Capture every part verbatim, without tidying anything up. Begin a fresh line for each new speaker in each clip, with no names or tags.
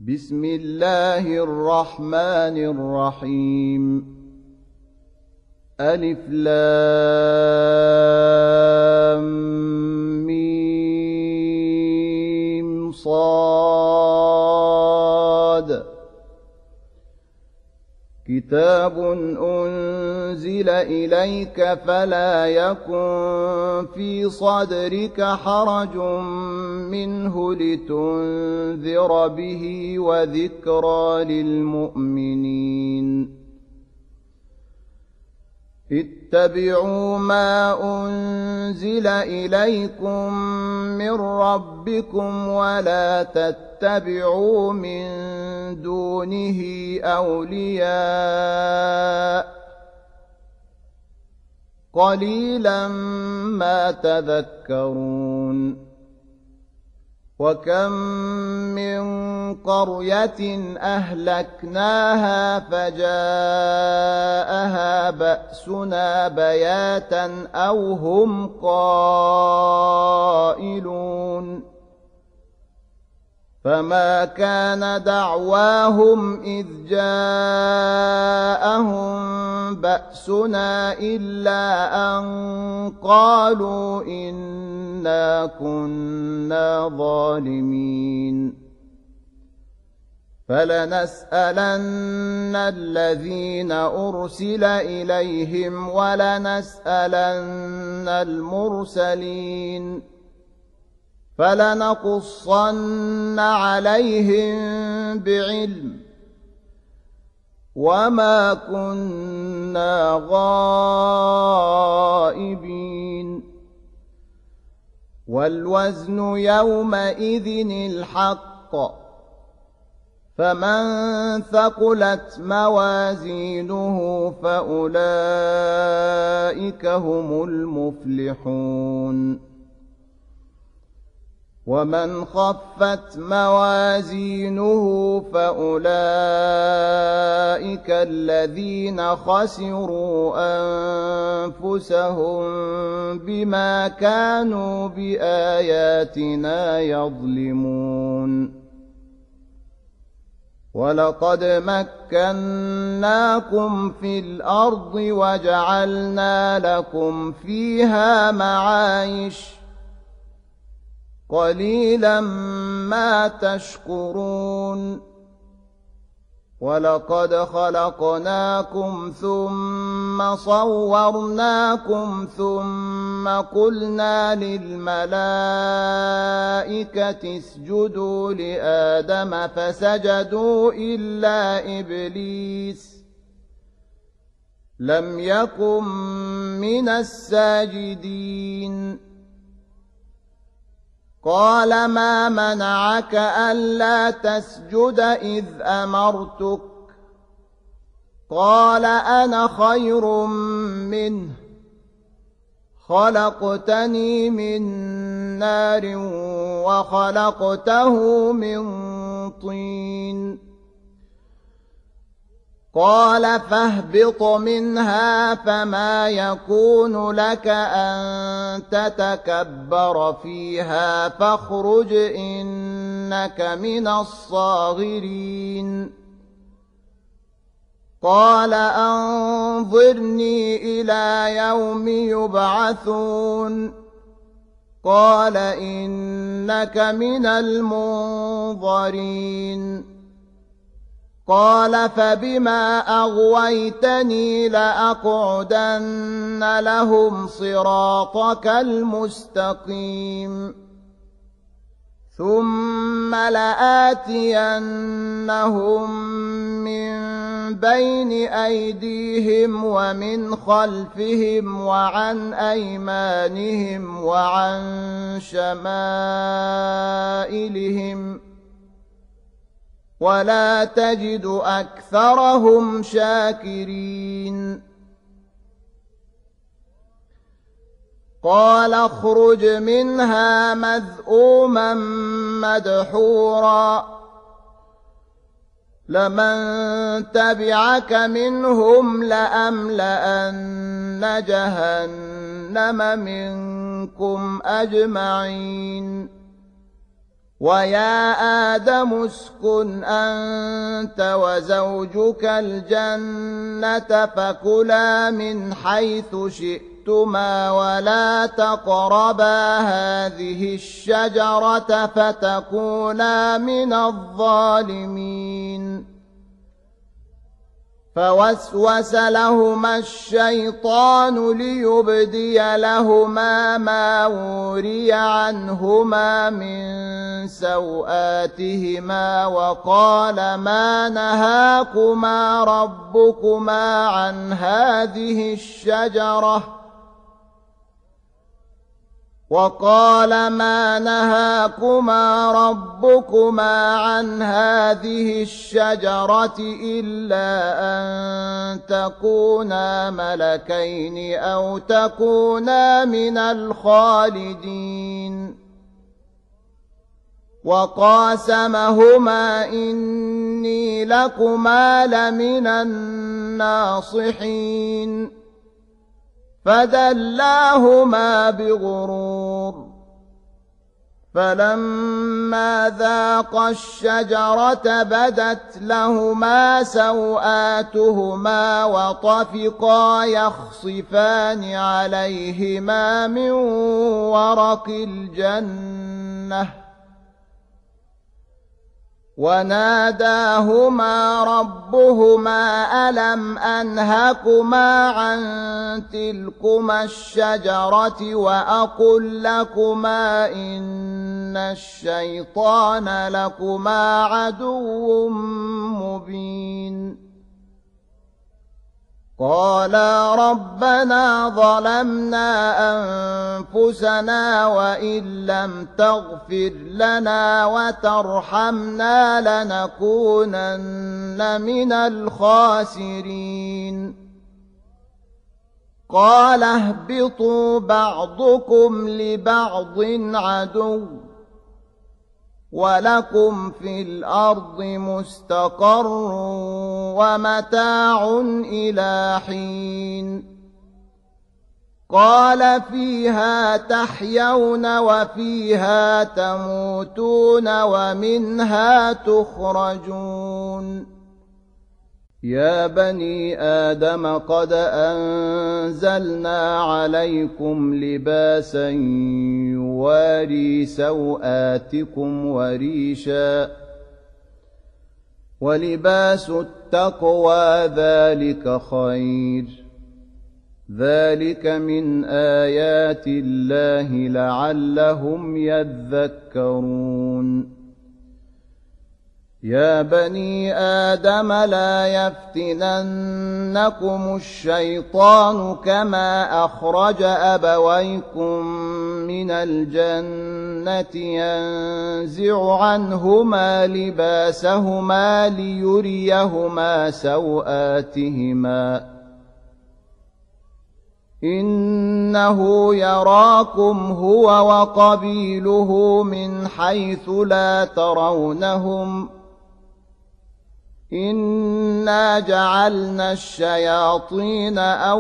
بسم الله الرحمن الرحيم ألف لام ميم صاد كتاب أنزل إليك فلا يكن في صدرك حرج منه لتنذر به وذكرى للمؤمنين اتبعوا ما أنزل إليكم من ربكم ولا تتبعوا من دونه أولياء قليلا ما تذكرون وكم من قرية أهلكناها فجاءها بأسنا بياتا أو هم قائلون فما كان دعواهم إذ جاءهم بأسنا إلا أن قالوا إنا كنا ظالمين فلنسألن الذين أرسل إليهم ولنسألن المرسلين فلنقصن عليهم بعلم وما كنا غائبين والوزن يومئذ الحق فمن ثقلت موازينه فأولئك هم المفلحون ومن خفت موازينه فأولئك الذين خسروا أنفسهم بما كانوا بآياتنا يظلمون ولقد مكناكم في الأرض وجعلنا لكم فيها معايش قليلا ما تشكرون ولقد خلقناكم ثم صورناكم ثم قلنا للملائكة اسجدوا لآدم فسجدوا إلا إبليس لم يكن من الساجدين قال ما منعك ألا تسجد إذ أمرتك قال أنا خير منه خلقتني من نار وخلقته من طين قال فاهبط منها فما يكون لك أن تتكبر فيها فاخرج إنك من الصاغرين قال أنظرني إلى يوم يبعثون قال إنك من المنظرين قال فبما أغويتني لأقعدن لهم صراطك المستقيم ثم لآتينهم من بين أيديهم ومن خلفهم وعن أيمانهم وعن شمائلهم ولا تجد أكثرهم شاكرين قال اخرج منها مذءوما مدحورا لمن تبعك منهم لأملأن جهنم منكم أجمعين ويا آدم اسكن أنت وزوجك الجنة فكلا من حيث شئتما ولا تقربا هذه الشجرة فتكونا من الظالمين فوسوس لهما الشيطان ليبدي لهما ما وري عنهما من سوآتهما وقال ما نهاكما ربكما عن هذه الشجرة وقال ما نهاكما ربكما عن هذه الشجرة إلا أن تكونا ملكين أو تكونا من الخالدين وقاسمهما إني لكما لمن الناصحين فدلاهما بغرور فلما ذاقا الشجرة بدت لهما سوآتهما وطفقا يخصفان عليهما من ورق الجنة وناداهما ربهما ألم أنهكما عن تلكما الشجرة وأقل لكما إن الشيطان لكما عدو مبين قالا ربنا ظلمنا أنفسنا وإن لم تغفر لنا وترحمنا لنكونن من الخاسرين قال اهبطوا بعضكم لبعض عدو ولكم في الأرض مستقر ومتاع إلى حين قال فيها تحيون وفيها تموتون ومنها تخرجون يا بني آدم قد أنزلنا عليكم لباسا يواري سوآتكم وريشا ولباس التقوى ذلك خير ذلك من آيات الله لعلهم يذكرون يا بني آدم لا يفتننكم الشيطان كما أخرج أبويكم من الجنة ينزع عنهما لباسهما ليريهما سوآتهما إنه يراكم هو وقبيله من حيث لا ترونهم إنا جعلنا الشياطين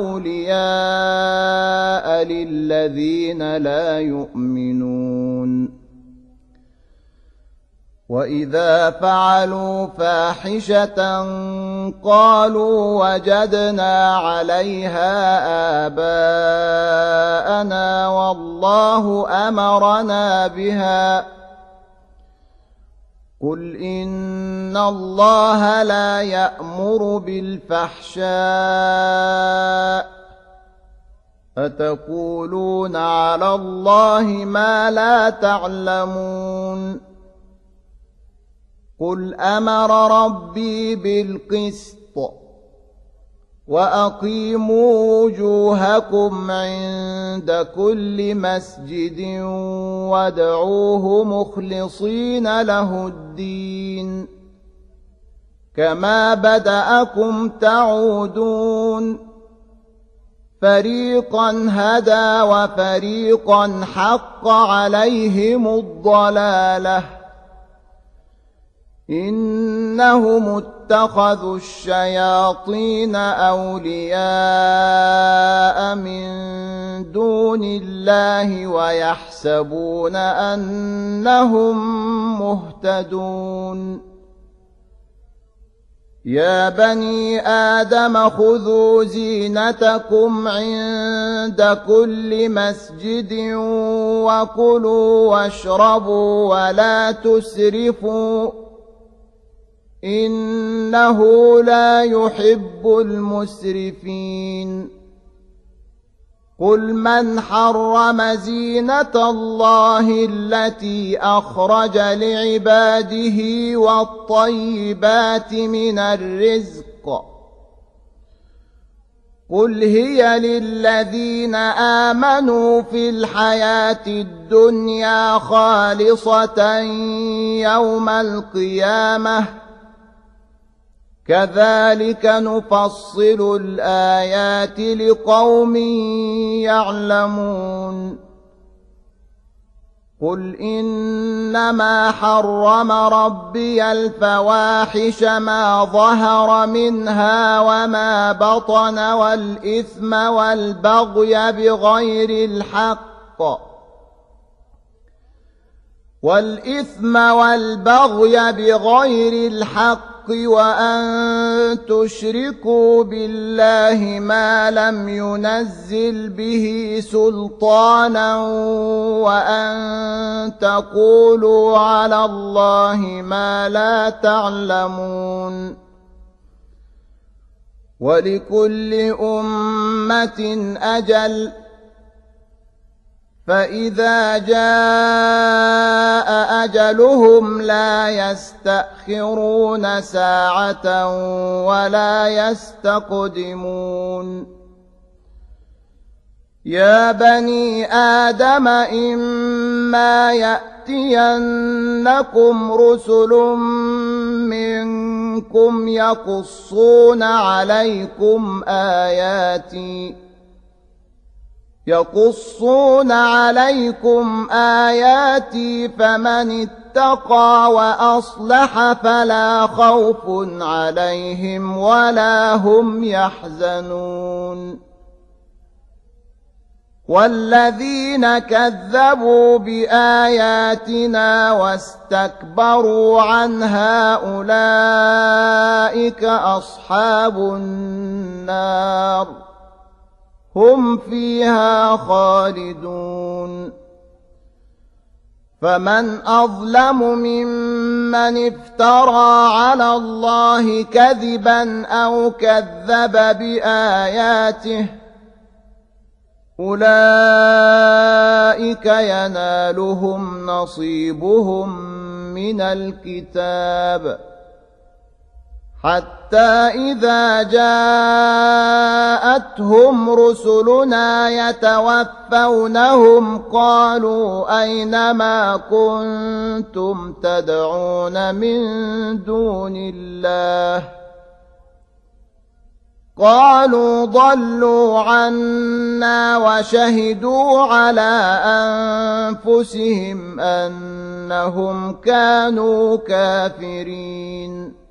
أولياء للذين لا يؤمنون وإذا فعلوا فاحشة قالوا وجدنا عليها آباءنا والله أمرنا بها قل إن الله لا يأمر بالفحشاء أتقولون على الله ما لا تعلمون قل أمر ربي بالقسط وأقيموا وجوهكم عند كل مسجد وادعوه مخلصين له الدين كما بدأكم تعودون فريقا هدى وفريقا حق عليهم الضلالة إنهم اتخذوا الشياطين أولياء من دون الله ويحسبون أنهم مهتدون يا بني آدم خذوا زينتكم عند كل مسجد وكلوا واشربوا ولا تسرفوا إنه لا يحب المسرفين قل من حرم زينة الله التي أخرج لعباده والطيبات من الرزق قل هي للذين آمنوا في الحياة الدنيا خالصة يوم القيامة كذلك نفصل الآيات لقوم يعلمون قل إنما حرم ربي الفواحش ما ظهر منها وما بطن والإثم والبغي بغير الحق والإثم والبغي بغير الحق وأن تشركوا بالله ما لم ينزل به سلطانا وأن تقولوا على الله ما لا تعلمون ولكل أمة أجل فإذا جاء أجلهم لا يستأخرون ساعة ولا يستقدمون يا بني آدم إما يأتينكم رسل منكم يقصون عليكم آياتي يقصون عليكم آياتي فمن اتقى وأصلح فلا خوف عليهم ولا هم يحزنون والذين كذبوا بآياتنا واستكبروا عنها أولئك أصحاب النار هم فيها خالدون فمن أظلم ممن افترى على الله كذبا أو كذب بآياته أولئك ينالهم نصيبهم من الكتاب حتى إذا جاءتهم رسلنا يتوفونهم قالوا أين ما كنتم تدعون من دون الله قالوا ضلوا عنا وشهدوا على أنفسهم أنهم كانوا كافرين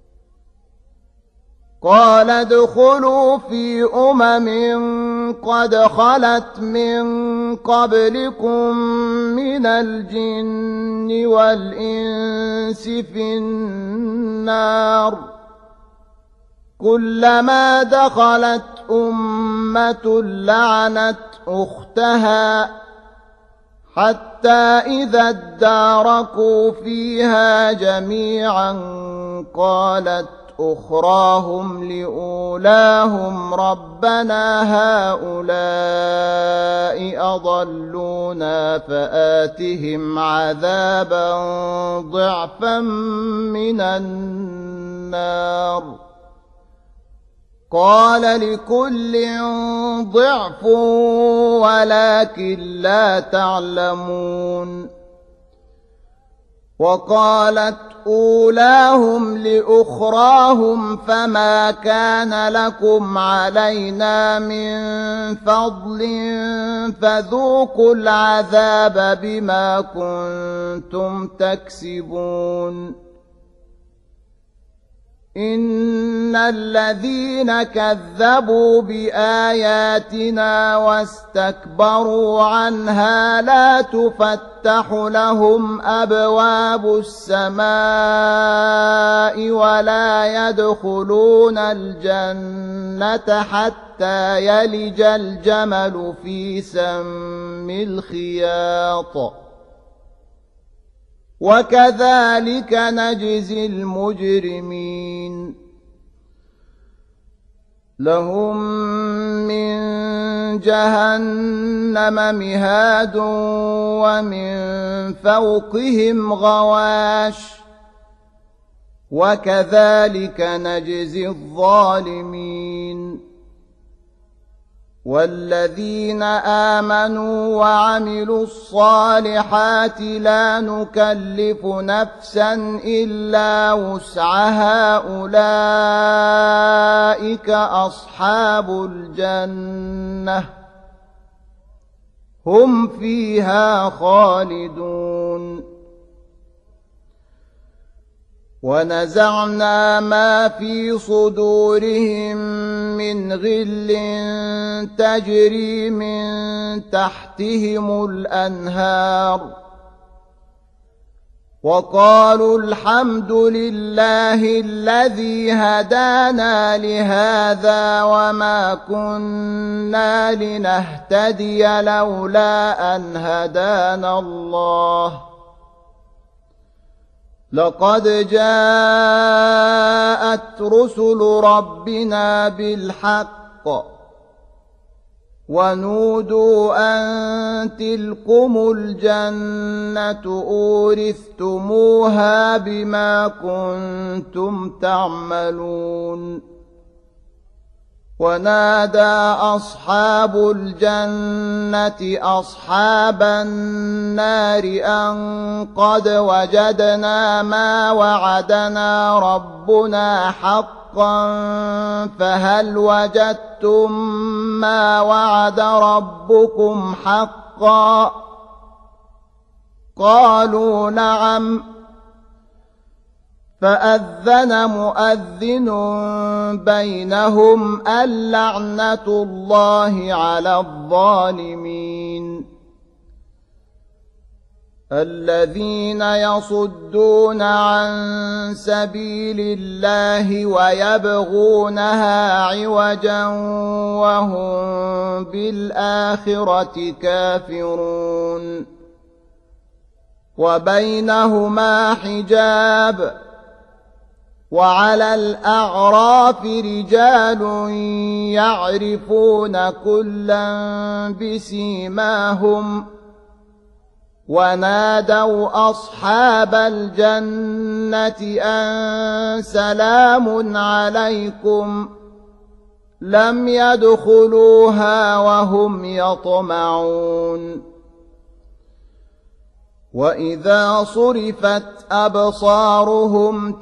قال ادخلوا في أمم قد خلت من قبلكم من الجن والإنس في النار كلما دخلت أمة لعنت أختها حتى إذا اداركوا فيها جميعا قالت أخراهم لأولاهم ربنا هؤلاء أضلونا فآتهم عذابا ضعفا من النار قال لكل ضعف ولكن لا تعلمون وقالت أولاهم لأخراهم فما كان لكم علينا من فضل فذوقوا العذاب بما كنتم تكسبون إن الذين كذبوا بآياتنا واستكبروا عنها لا تفتح لهم أبواب السماء ولا يدخلون الجنة حتى يلج الجمل في سم الخياط وكذلك نجزي المجرمين لهم من جهنم مهاد ومن فوقهم غواش وكذلك نجزي الظالمين والذين آمنوا وعملوا الصالحات لا نكلف نفسا إلا وسعها أولئك أصحاب الجنة هم فيها خالدون ونزعنا ما في صدورهم من غل تجري من تحتهم الأنهار وقالوا الحمد لله الذي هدانا لهذا وما كنا لنهتدي لولا أن هدانا الله لقد جاءت رسل ربنا بالحق ونودوا أن تلكم الجنة أورثتموها بما كنتم تعملون ونادى أصحاب الجنة أصحاب النار أن قد وجدنا ما وعدنا ربنا حقا فهل وجدتم ما وعد ربكم حقا قالوا نعم فأذن مؤذن بينهم اللعنة الله على الظالمين الذين يصدون عن سبيل الله ويبغونها عوجا وهم بالآخرة كافرون وبينهما حجاب وعلى الأعراف رجال يعرفون كلا بسيماهم ونادوا أصحاب الجنة أن سلام عليكم لم يدخلوها وهم يطمعون وإذا صرفت أبصارهم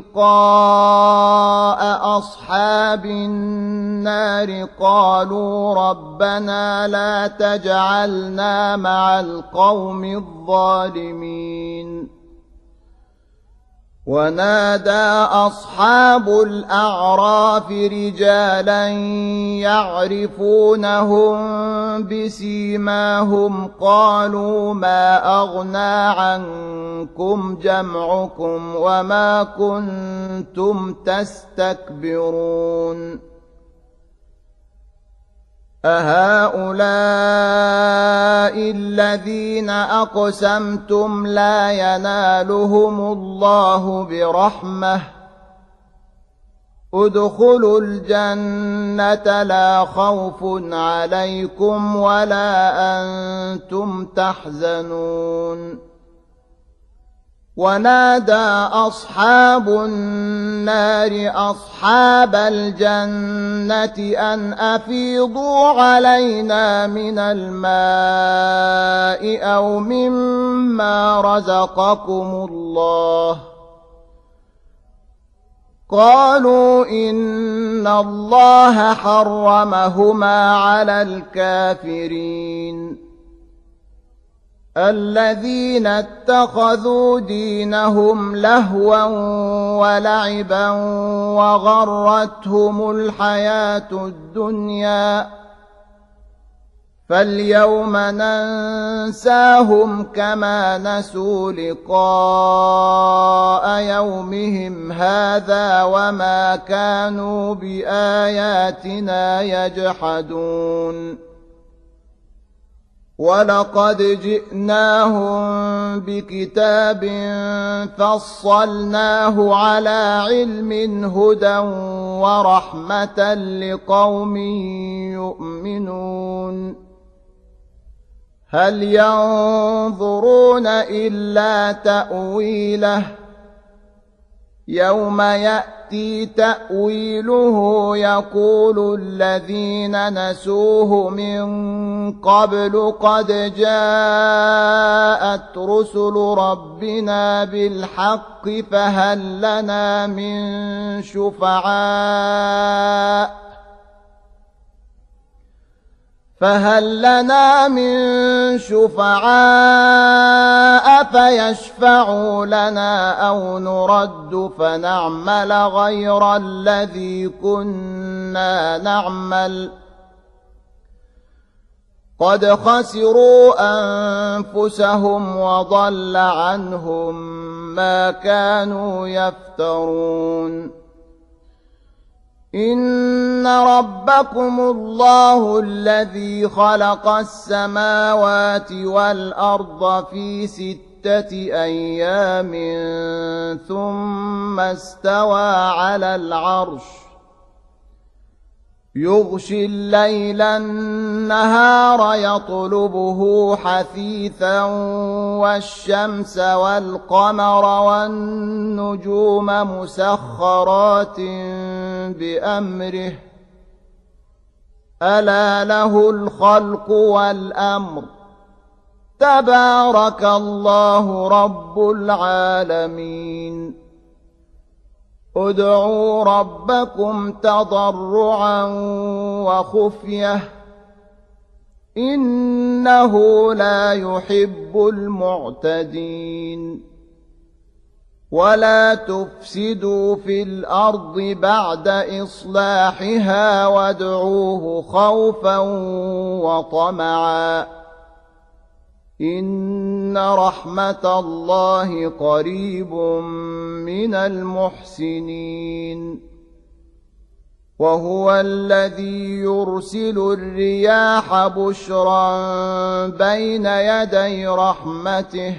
تلقاء أصحاب النار قالوا ربنا لا تجعلنا مع القوم الظالمين ونادى أصحاب الأعراف رجالا يعرفونهم بسيماهم قالوا ما أغنى عنكم جمعكم وما كنتم تستكبرون أهؤلاء الذين أقسمتم لا ينالهم الله برحمة ادخلوا الجنة لا خوف عليكم ولا أنتم تحزنون ونادى أصحاب النار أصحاب الجنة أن أفيضوا علينا من الماء أو مما رزقكم الله قالوا إن الله حرمهما على الكافرين الذين اتخذوا دينهم لهوا ولعبا وغرتهم الحياة الدنيا فاليوم ننساهم كما نسوا لقاء يومهم هذا وما كانوا بآياتنا يجحدون ولقد جئناهم بكتاب فصلناه على علم هدى ورحمة لقوم يؤمنون هل ينظرون إلا تأويله يوم يأتي تأويله يقول الذين نسوه من قبل قد جاءت رسل ربنا بالحق فهل لنا من شفعاء فهل لنا من شفعاء فيشفعوا لنا أو نرد فنعمل غير الذي كنا نعمل قد خسروا أنفسهم وضل عنهم ما كانوا يفترون إن ربكم الله الذي خلق السماوات والأرض في ستة أيام ثم استوى على العرش يغشي الليل النهار يطلبه حثيثا والشمس والقمر والنجوم مسخرات بأمره ألا له الخلق والأمر تبارك الله رب العالمين ادعوا ربكم تضرعا وخفية إنه لا يحب المعتدين ولا تفسدوا في الأرض بعد إصلاحها وادعوه خوفا وطمعا إن رحمة الله قريب من المحسنين وهو الذي يرسل الرياح بشرا بين يدي رحمته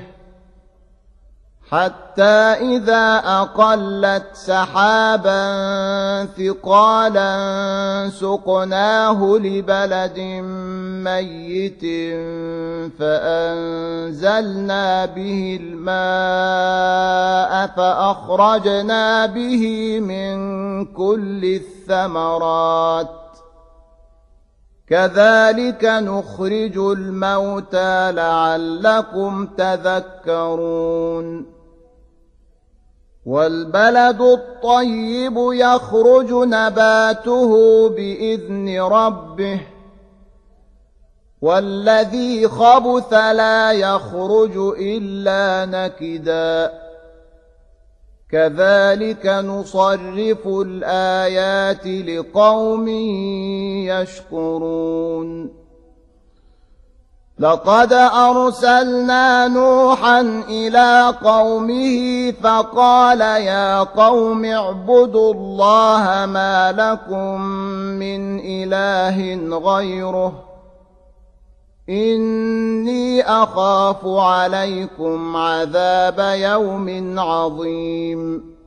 حتى إذا أقلت سحابا ثقالا سقناه لبلد ميت فأنزلنا به الماء فأخرجنا به من كل الثمرات كذلك نخرج الموتى لعلكم تذكرون والبلد الطيب يخرج نباته بإذن ربه والذي خبث لا يخرج إلا نكدا كذلك نصرف الآيات لقوم يشكرون لقد أرسلنا نوحا إلى قومه فقال يا قوم اعبدوا الله ما لكم من إله غيره إني أخاف عليكم عذاب يوم عظيم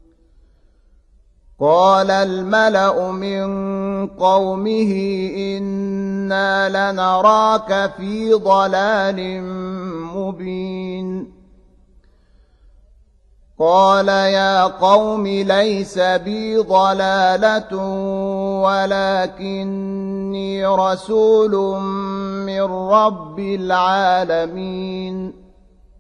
قال الملأ من قومه إنا لنراك في ضلال مبين قال يا قوم ليس بي ضلالة ولكني رسول من رب العالمين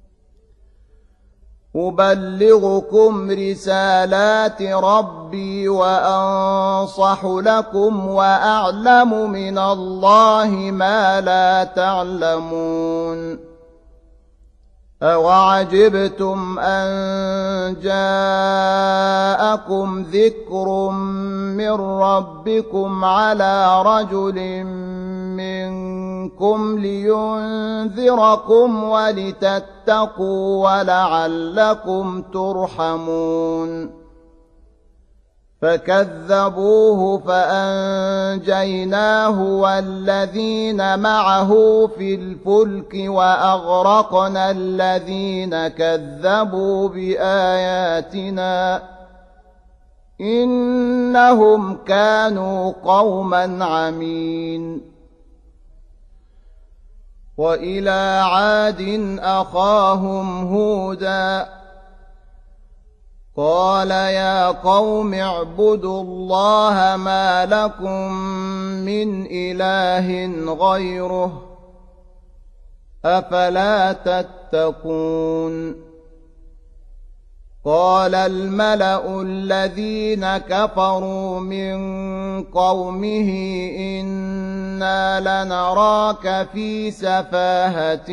أبلغكم رسالات ربي وأنصح لكم وأعلم من الله ما لا تعلمون أَوَعَجِبْتُمْ أَنْ جَاءَكُمْ ذِكْرٌ مِّنْ رَبِّكُمْ عَلَى رَجُلٍ مِّنْكُمْ لِيُنْذِرَكُمْ وَلِتَتَّقُوا وَلَعَلَّكُمْ تُرْحَمُونَ فَكَذَّبُوهُ فَأَنْجَيْنَاهُ وَالَّذِينَ مَعَهُ فِي الْفُلْكِ وَأَغْرَقْنَا الَّذِينَ كَذَّبُوا بِآيَاتِنَا إِنَّهُمْ كَانُوا قَوْمًا عَمِينَ وَإِلَى عَادٍ أَخَاهُمْ هُودًا قال يا قوم اعبدوا الله ما لكم من إله غيره أفلا تتقون قال الملأ الذين كفروا من قومه إنا لنراك في سفاهة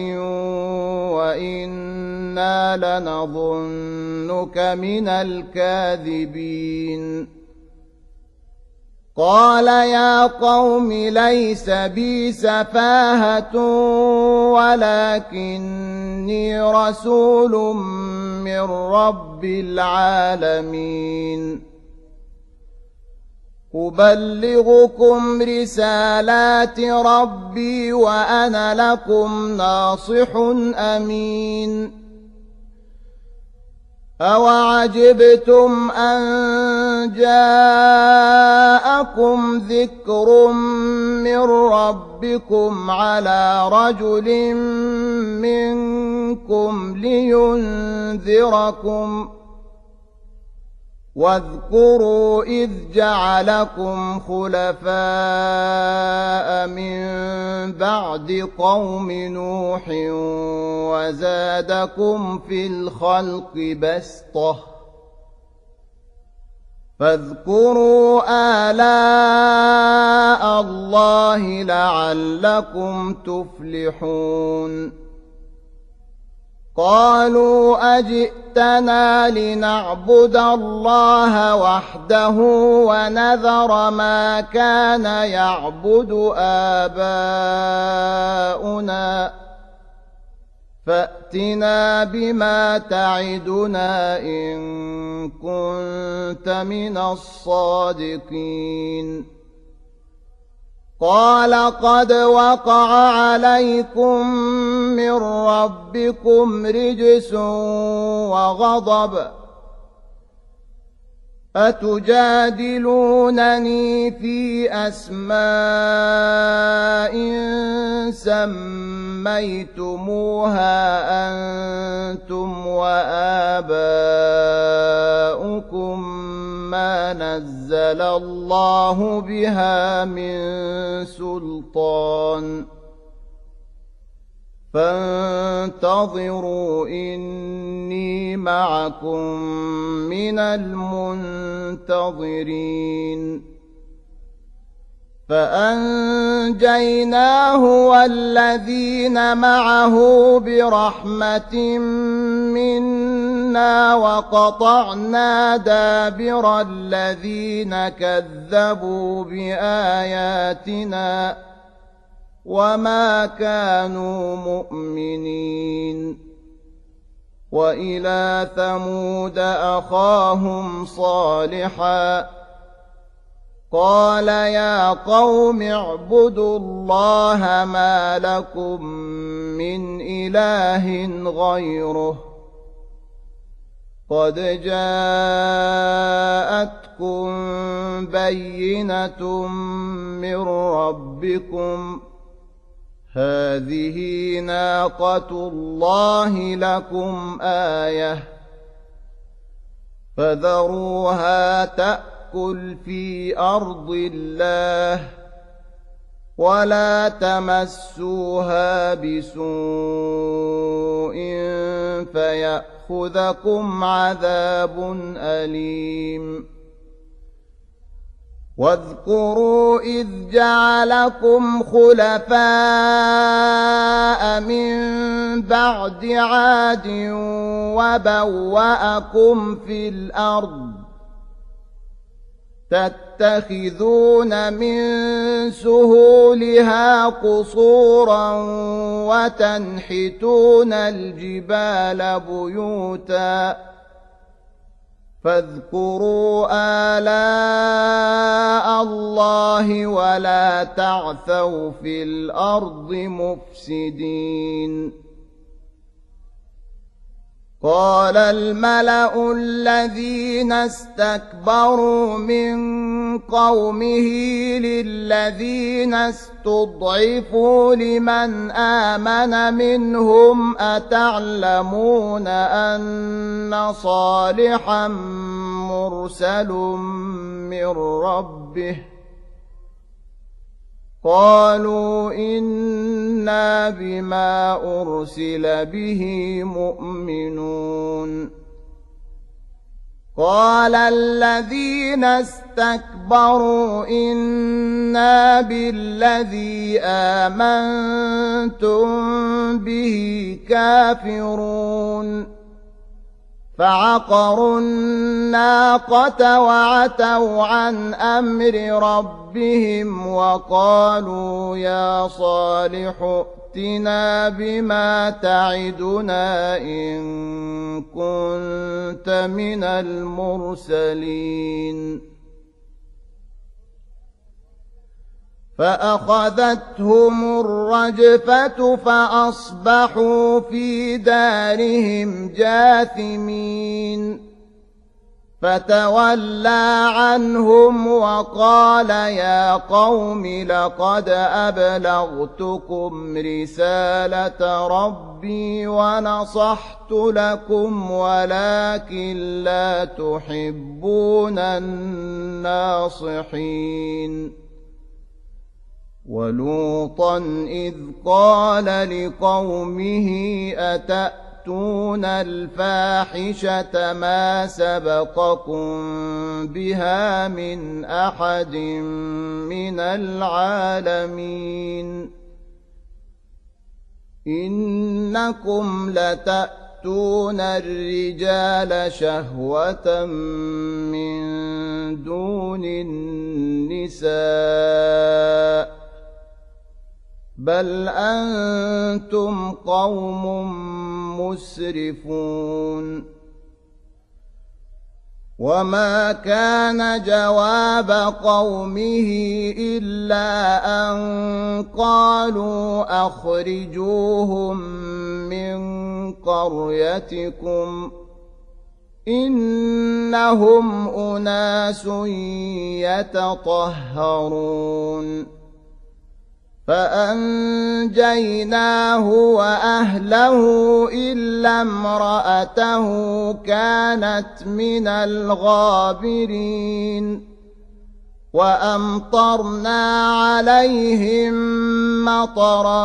وإنا لنظنك من الكاذبين قال يا قوم ليس بي سفاهة ولكني رسول من رب العالمين أبلغكم رسالات ربي وأنا لكم ناصح أمين أَوَعَجِبْتُمْ أَنْ جَاءَكُمْ ذِكْرٌ مِّنْ رَبِّكُمْ عَلَى رَجُلٍ مِّنْكُمْ لِيُنْذِرَكُمْ واذكروا إذ جعلكم خلفاء من بعد قوم نوح وزادكم في الخلق بسطة فاذكروا آلاء الله لعلكم تفلحون قالوا أجئتنا لنعبد الله وحده ونذر ما كان يعبد آباؤنا فأتنا بما تعدنا إن كنت من الصادقين قال قد وقع عليكم من ربكم رجس وغضب أتجادلونني في أسماء سميتموها أنتم وآباؤكم ما نزل الله بها من سلطان فانتظروا إني معكم من المنتظرين فأنجيناه والذين معه برحمة منا وقطعنا دابر الذين كذبوا بآياتنا وما كانوا مؤمنين وإلى ثمود أخاهم صالحا قال يا قوم اعبدوا الله ما لكم من إله غيره قد جاءتكم بينة من ربكم هذه ناقة الله لكم آية فذروها تأكل في أرض الله ولا تمسوها بسوء فيأخذكم عذاب أليم واذكروا إذ جعلكم خلفاء من بعد عاد وبوأكم في الأرض تتخذون من سهولها قصورا وتنحتون الجبال بيوتا فاذكروا آلاء الله ولا تعثوا في الأرض مفسدين قال الملأ الذين استكبروا من قومه للذين استضعفوا لمن آمن منهم أتعلمون أن صالحا مرسل من ربه قالوا إنا بما أرسل به مؤمنون قال الذين استكبروا إنا بالذي آمنتم به كافرون فعقروا الناقة وعتوا عن أمر ربهم وقالوا يا صالح ائتنا بما تعدنا إن كنت من المرسلين فأخذتهم الرجفة فأصبحوا في دارهم جاثمين فتولى عنهم وقال يا قوم لقد أبلغتكم رسالة ربي ونصحت لكم ولكن لا تحبون الناصحين ولوطا إذ قال لقومه أتأتون الفاحشة ما سبقكم بها من أحد من العالمين إنكم لتأتون الرجال شهوة من دون النساء بل أنتم قوم مسرفون وما كان جواب قومه إلا أن قالوا أخرجوهم من قريتكم إنهم أناس يتطهرون فأنجيناه وأهله إلا امرأته كانت من الغابرين وأمطرنا عليهم مطرا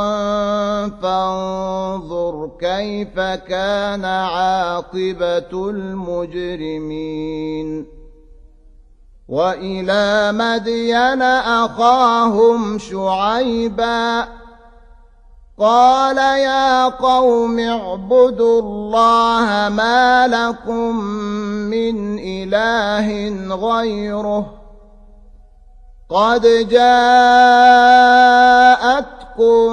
فانظر كيف كان عاقبة المجرمين وإلى مدين أخاهم شعيبا قال يا قوم اعبدوا الله ما لكم من إله غيره قد جاءتكم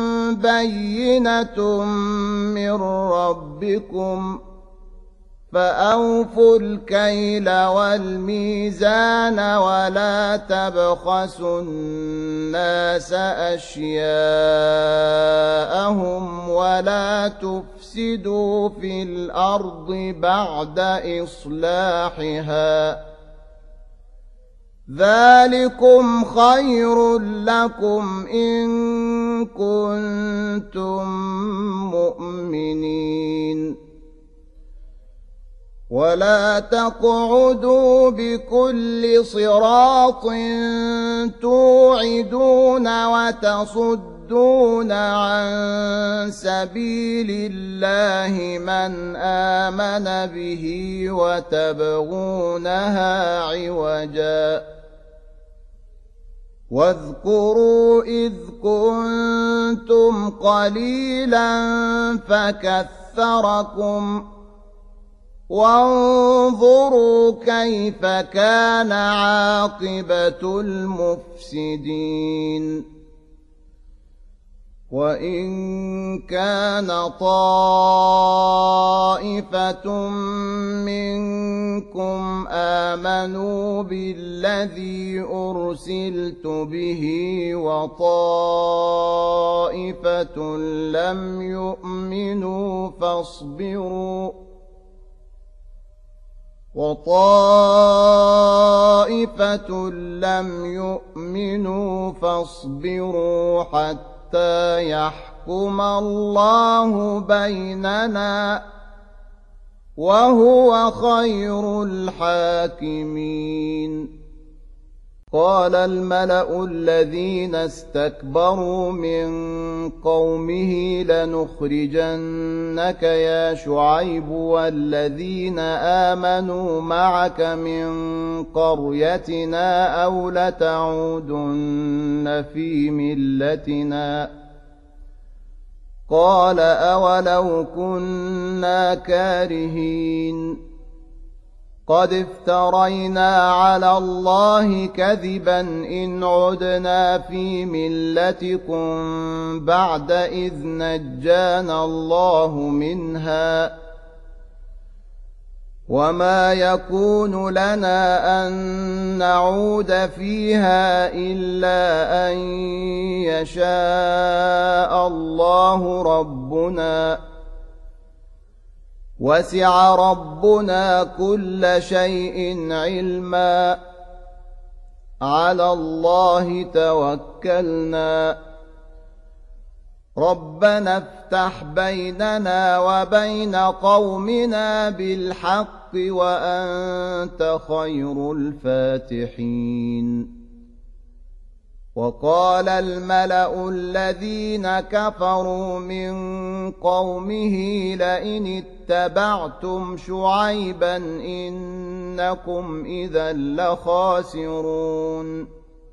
بينة من ربكم فأوفوا الكيل والميزان ولا تبخسوا الناس أشياءهم ولا تفسدوا في الأرض بعد إصلاحها ذلكم خير لكم إن كنتم مؤمنين ولا تقعدوا بكل صراط توعدون وتصدون عن سبيل الله من آمن به. به وتبغونها عوجا. وإذا قيل لهم اتبعوا ما أنزل الله قالوا بل نتبع ما وجدنا عليه آباءنا ولو كان آباؤنا لا يهتدون. واذكروا إذ كنتم قليلا فكثركم وانظروا كيف كان عاقبة المفسدين وإن كان طائفة منكم آمنوا بالذي أرسلت به وطائفة لم يؤمنوا فاصبروا وطائفة لم يؤمنوا فاصبروا حتى حتى يحكم الله بيننا وهو خير الحاكمين قال الملأ الذين استكبروا من قومه لنخرجنك يا شعيب والذين آمنوا معك من قريتنا أو لتعودن في ملتنا قال أولو كنا كارهين قد افترينا على الله كذبا إن عدنا في ملتكم بعد إذ نجانا الله منها وما يكون لنا أن نعود فيها إلا أن يشاء الله ربنا وسع ربنا كل شيء علما على الله توكلنا ربنا افتح بيننا وبين قومنا بالحق وأنت خير الفاتحين وقال الملأ الذين كفروا من قومه لئن اتبعتم شعيبا إنكم إذا لخاسرون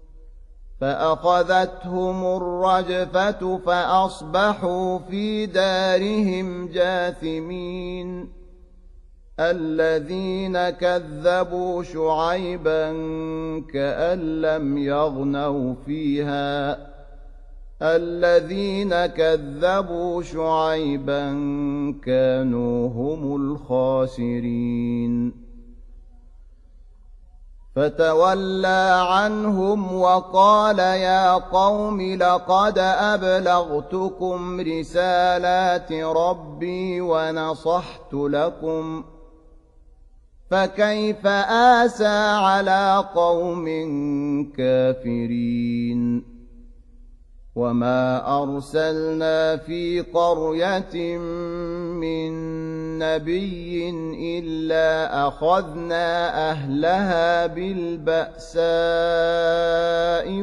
فأخذتهم الرجفة فأصبحوا في دارهم جاثمين الذين كذبوا شعيبا كأن لم يغنوا فيها الذين كذبوا شعيبا كانوا هم الخاسرين فتولى عنهم وقال يا قوم لقد أبلغتكم رسالات ربي ونصحت لكم فكيف آسى على قوم كافرين وما أرسلنا في قرية من نبي إلا أخذنا أهلها بالبأساء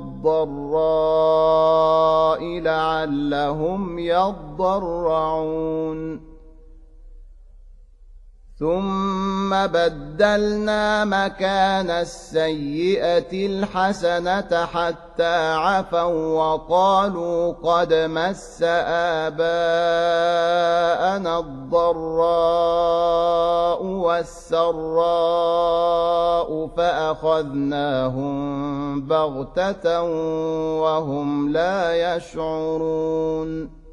والضراء لعلهم يضرعون ثم بدلنا مكان السيئة الحسنة حتى عفوا وقالوا قد مس آباءنا الضراء والسراء فأخذناهم بغتة وهم لا يشعرون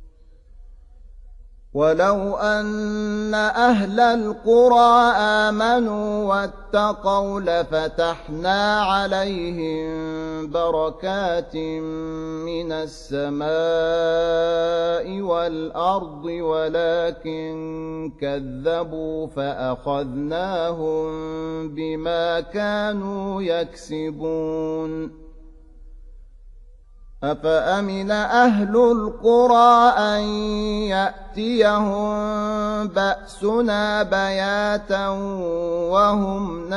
ولو أن أهل القرى آمنوا واتقوا لفتحنا عليهم بركات من السماء والأرض ولكن كذبوا فأخذناهم بما كانوا يكسبون أفأمن أهل القرى أن يأتيهم بأسنا بياتا وهم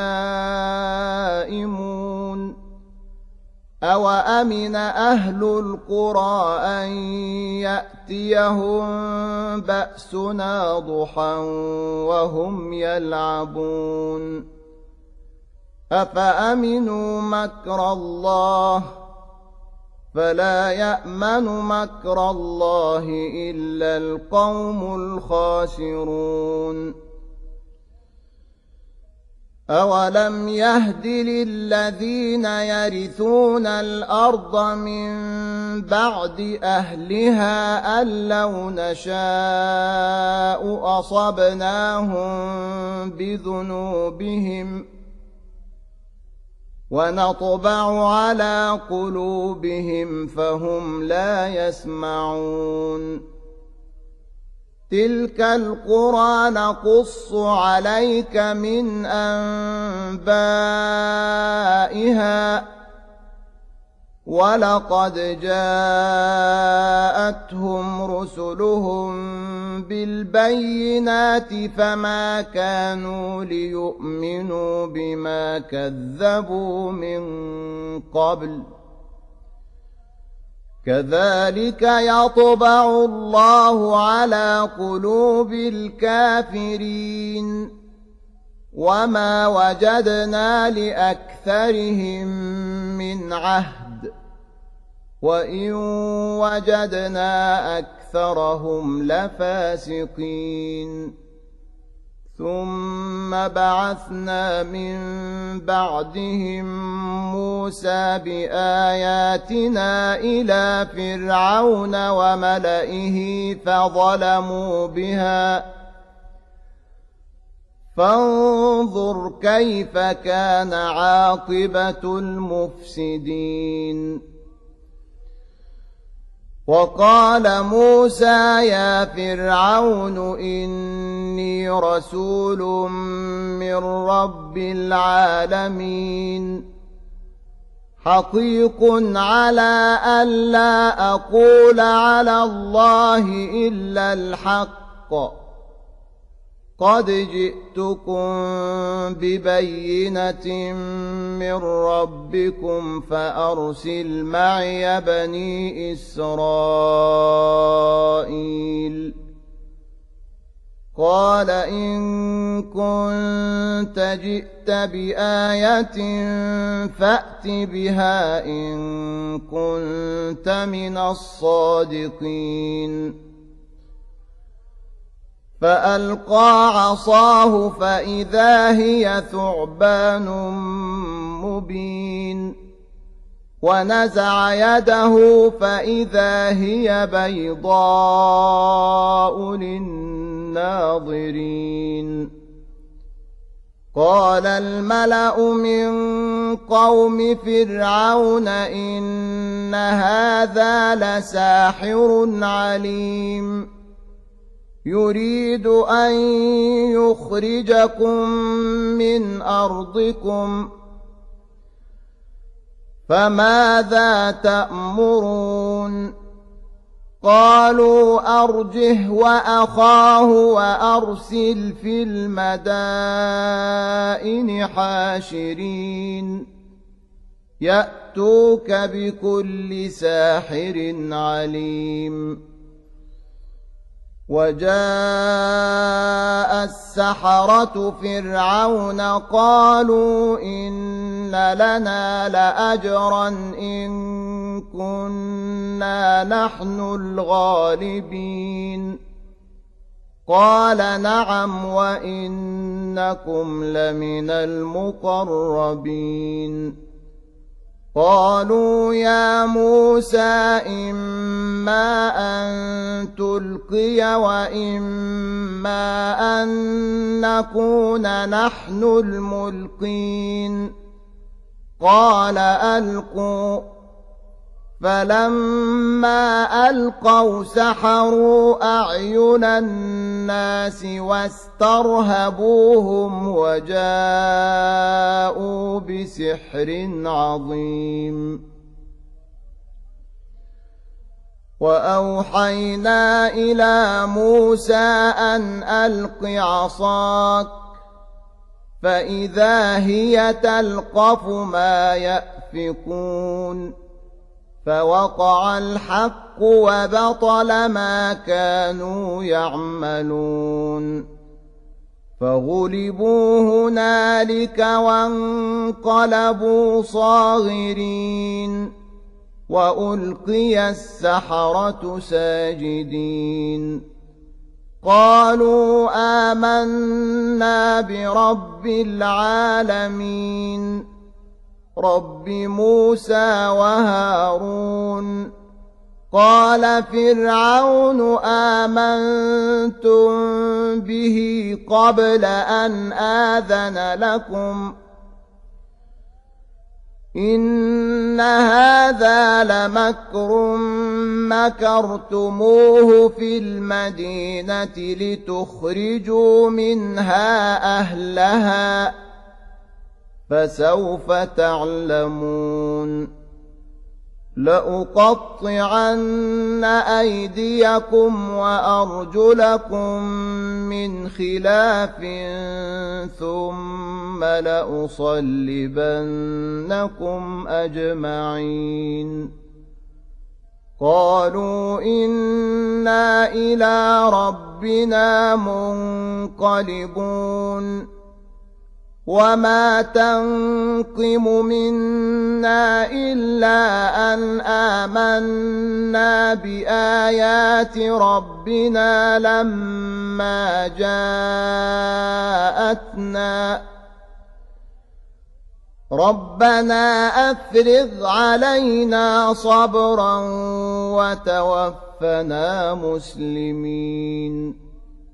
نائمون أوأمن أهل القرى أن يأتيهم بأسنا ضحى وهم يلعبون أفأمنوا مكر الله فلا يأمن مكر الله إلا القوم الخاسرون أولم يهد للذين يرثون الأرض من بعد أهلها أن لو نشاء أصبناهم بذنوبهم ونطبع على قلوبهم فهم لا يسمعون تلك القرى نقص عليك من أنبائها ولقد جاءتهم رسلهم بالبينات فما كانوا ليؤمنوا بما كذبوا من قبل كذلك يطبع الله على قلوب الكافرين وما وجدنا لأكثرهم من عهد وإن وجدنا أكثرهم لفاسقين ثم بعثنا من بعدهم موسى بآياتنا إلى فرعون وملئه فظلموا بها فانظر كيف كان عاقبة المفسدين وقال موسى يا فرعون إني رسول من رب العالمين حقيق على ألا أقول على الله إلا الحق قد جئتكم ببينة من ربكم فأرسل معي بني إسرائيل قال إن كنت جئت بآية فأت بها إن كنت من الصادقين فألقى عصاه فإذا هي ثعبان مبين ونزع يده فإذا هي بيضاء للناظرين قال الملأ من قوم فرعون إن هذا لساحر عليم يريد أن يخرجكم من أرضكم فماذا تأمرون قالوا أرجه وأخاه وأرسل في المدائن حاشرين يأتوك بكل ساحر عليم وجاء السحرة فرعون قالوا إن لنا لأجرا إن كنا نحن الغالبين قال نعم وإنكم لمن المقربين قالوا يا موسى إما أن تلقي وإما أن نكون نحن الملقين قال ألقوا فلما ألقوا سحروا أعين الناس واسترهبوهم وجاءوا بسحر عظيم وأوحينا إلى موسى أن ألق عصاك فإذا هي تلقف ما يأفكون فوقع الحق وبطل ما كانوا يعملون فغلبوا هنالك وانقلبوا صاغرين وألقي السحرة ساجدين قالوا آمنا برب العالمين رب موسى وهارون قال فرعون آمنتم به قبل أن آذن لكم إن هذا لمكر مكرتموه في المدينة لتخرجوا منها أهلها فسوف تعلمون لأقطعن أيديكم وأرجلكم من خلاف ثم لأصلبنكم أجمعين قالوا إنا إلى ربنا منقلبون وما تنقم منا إلا أن آمنا بآيات ربنا لما جاءتنا ربنا أفرغ علينا صبرا وتوفنا مسلمين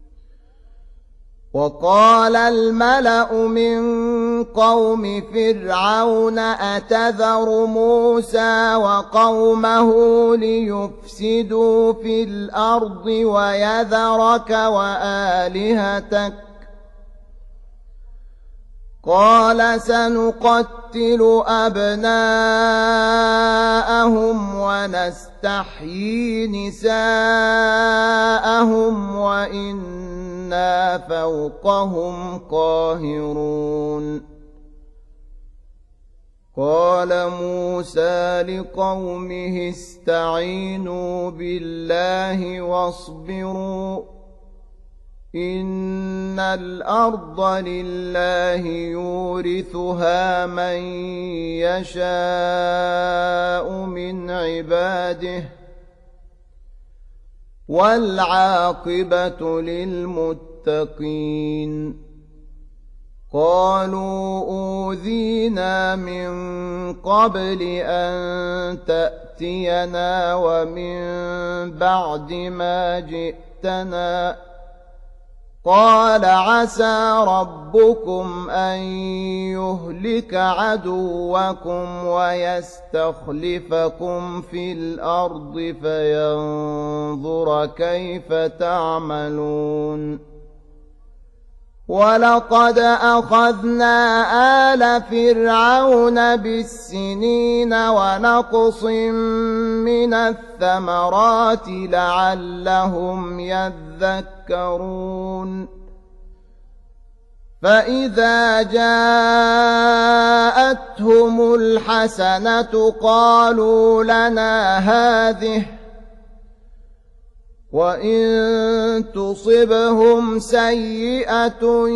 وقال الملأ من قوم فرعون أتذر موسى وقومه ليفسدوا في الأرض ويذرك وآلهتك قال سنقتل أبناءهم ونستحيي نساءهم وإنا فوقهم قاهرون قال موسى لقومه استعينوا بالله واصبروا إن الأرض لله يورثها من يشاء من عباده والعاقبة للمتقين قالوا أوذينا من قبل أن تأتينا ومن بعد ما جئتنا قال عسى ربكم أن يهلك عدوكم ويستخلفكم في الأرض فينظر كيف تعملون ولقد أخذنا آل فرعون بالسنين ونقص من الثمرات لعلهم يذكرون فإذا جاءتهم الحسنة قالوا لنا هذه وإن تصبهم سيئة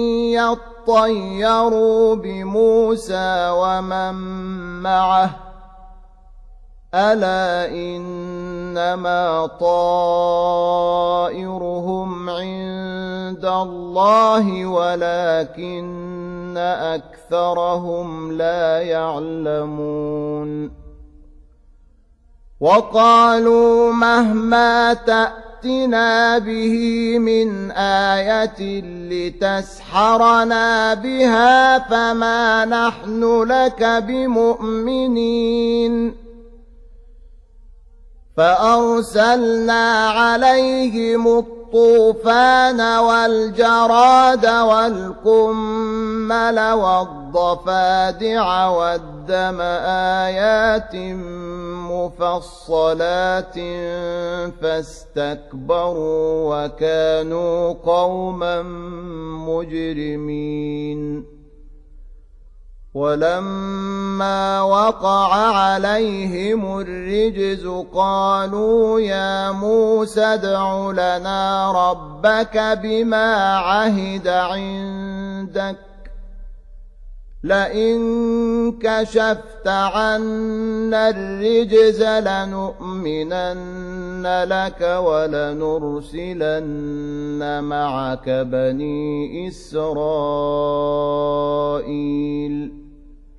يطيروا بموسى ومن معه ألا إنما طائرهم عند الله ولكن أكثرهم لا يعلمون وقالوا مهما تأتنا به من آية لتسحرنا بها فما نحن لك بمؤمنين فأرسلنا عليهم الطوفان والجراد والقمل والضفادع والدم آيات مفصلات فاستكبروا وكانوا قوما مجرمين ولما فلما وقع عليهم الرجز قالوا يا موسى ادع لنا ربك بما عهد عندك لئن كشفت عنا الرجز لنؤمنن لك ولنرسلن معك بني إسرائيل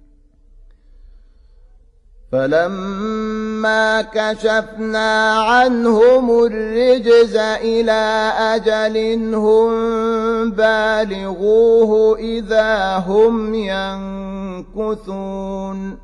فلما كشفنا عنهم الرجز إلى أجل هم بالغوه إذا هم ينكثون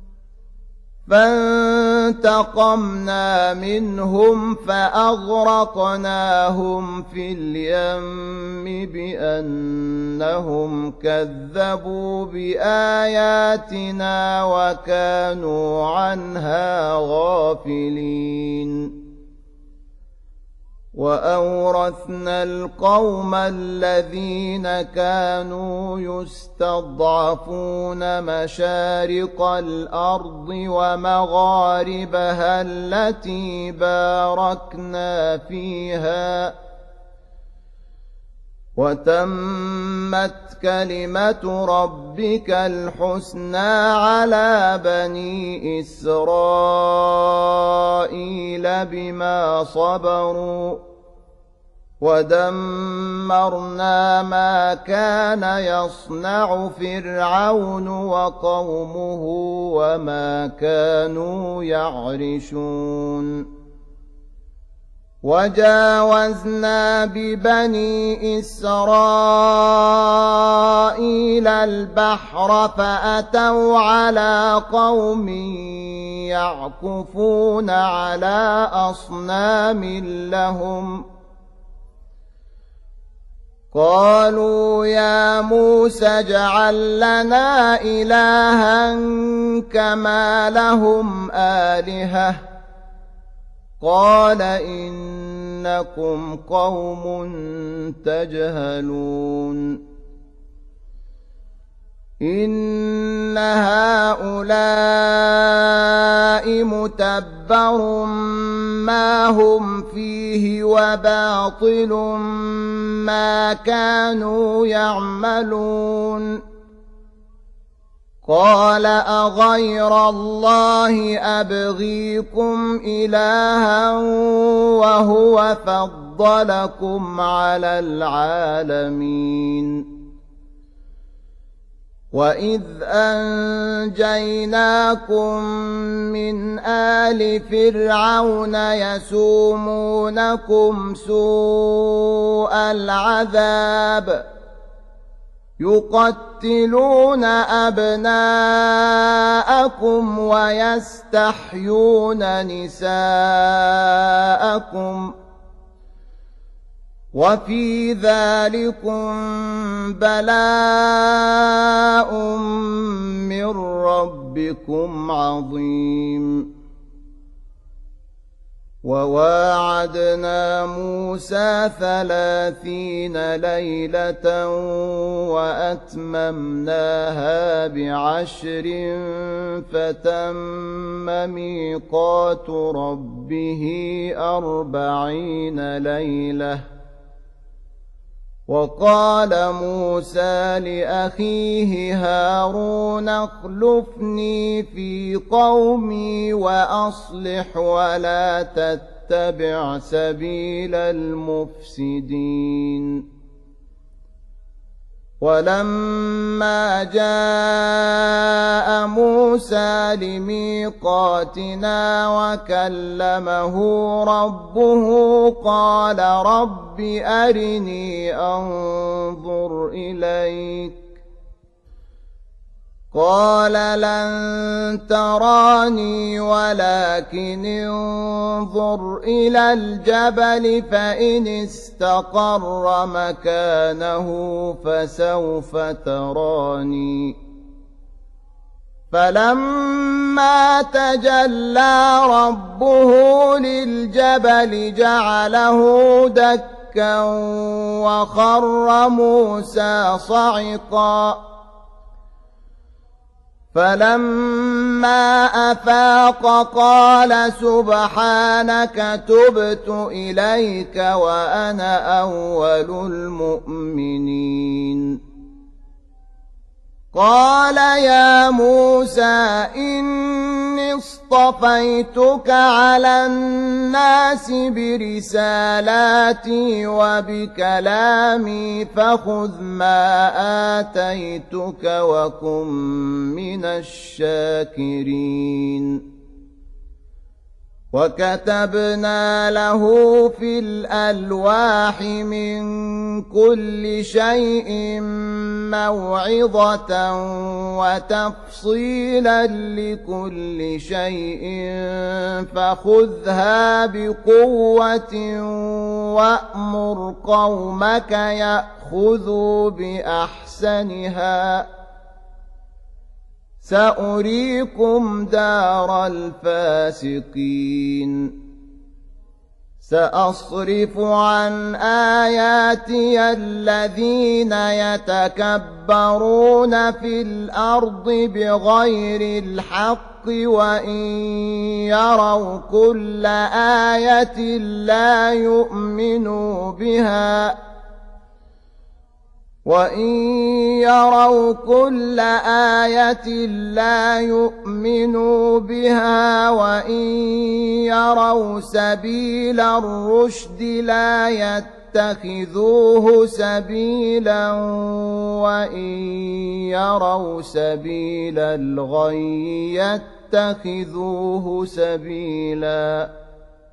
فانتقمنا منهم فأغرقناهم في اليم بأنهم كذبوا بآياتنا وكانوا عنها غافلين وأورثنا القوم الذين كانوا يستضعفون مشارق الأرض ومغاربها التي باركنا فيها وتمت كلمة ربك الحسنى على بني إسرائيل بما صبروا ودمرنا ما كان يصنع فرعون وقومه وما كانوا يعرشون وجاوزنا ببني إسرائيل البحر فأتوا على قوم يعكفون على أصنام لهم قالوا يا موسى اجعل لنا إلها كما لهم آلهة قال إنكم قوم تجهلون إن هؤلاء متبر ما هم فيه وباطل ما كانوا يعملون قال أغير الله أبغيكم إلها وهو فضلكم على العالمين وإذ أنجيناكم من آل فرعون يسومونكم سوء العذاب يقتلون أبناءكم ويستحيون نساءكم وفي ذلكم بلاء من ربكم عظيم وواعدنا موسى ثلاثين ليلة وأتممناها بعشر فتم ميقات ربه أربعين ليلة وقال موسى لأخيه هارون اخلفني في قومي وأصلح ولا تتبع سبيل المفسدين ولما جاء موسى لميقاتنا وكلمه ربه قال رب أرني أنظر إليك قال لن تراني ولكن انظر إلى الجبل فإن استقر مكانه فسوف تراني فلما تجلى ربه للجبل جعله دكا وخر موسى صعقا فلما أفاق قال سبحانك تبت إليك وأنا أول المؤمنين. قال يا موسى إني اصطفيتك على الناس برسالاتي وبكلامي فخذ ما آتيتك وكن من الشاكرين. وكتبنا له في الألواح من كل شيء موعظة وتفصيلا لكل شيء فخذها بقوة وأمر قومك يأخذوا بأحسنها سأريكم دار الفاسقين. سأصرف عن آياتي الذين يتكبرون في الأرض بغير الحق وإن يروا كل آية لا يؤمنوا بها وَإِن يَرَوْا كُلَّ آيَةٍ لَّا يُؤْمِنُوا بِهَا وَإِن يَرَوْا سَبِيلَ الرُّشْدِ لَا يَتَّخِذُوهُ سَبِيلًا وَإِن يَرَوْا سَبِيلَ الْغَيِّ يَتَّخِذُوهُ سَبِيلًا.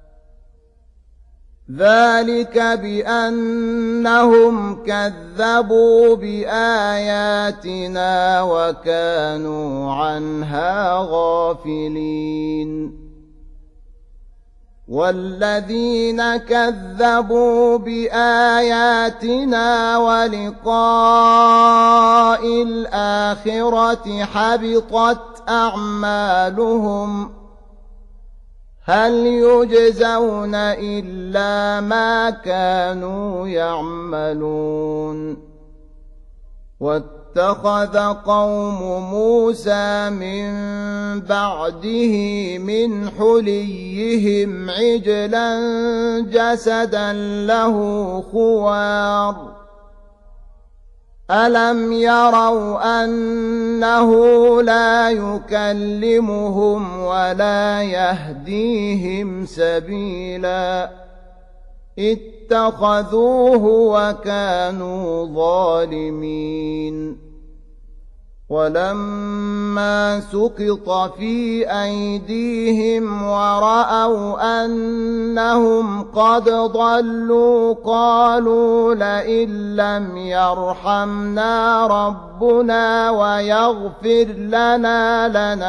ذلك بأنهم كذبوا بآياتنا وكانوا عنها غافلين. والذين كذبوا بآياتنا ولقاء الآخرة حبطت أعمالهم هل يجزون إلا ما كانوا يعملون. واتخذ قوم موسى من بعده من حليهم عجلا جسدا له خوار ألم يروا أنه لا يكلمهم ولا يهديهم سبيلا اتخذوه وكانوا ظالمين. ولما سقط في أيديهم ورأوا أنهم قد ضلوا قالوا لئن لم يرحمنا ربنا ويغفر لنا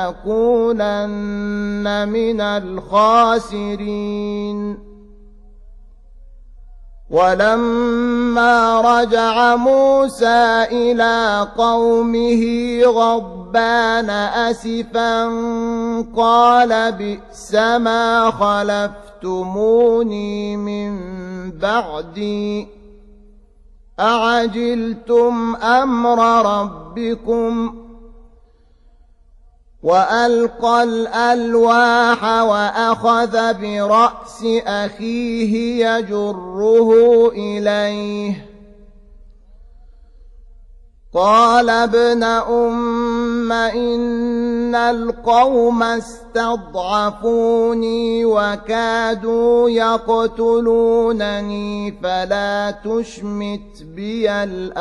لنكونن من الخاسرين. ولما رجع موسى إلى قومه غضبان أسفا قال بئس ما خلفتموني من بعدي أعجلتم أمر ربكم. وألقى الألواح وأخذ برأس أخيه يجره إليه قال ابن أم إن القوم استضعفوني وكادوا يقتلونني فلا تشمت بي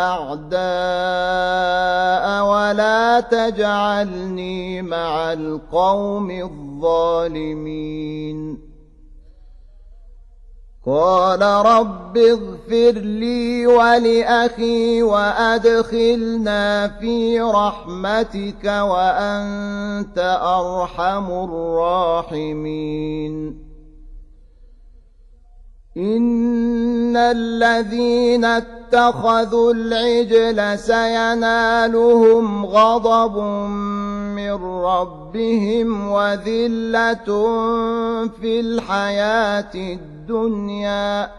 الأعداء ولا تجعلني مع القوم الظالمين. قال رب اغفر لي ولأخي وأدخلنا في رحمتك وأنت أرحم الراحمين. إن الذين اتخذوا العجل سينالهم غضب من ربهم وذلة في الحياة الدنيا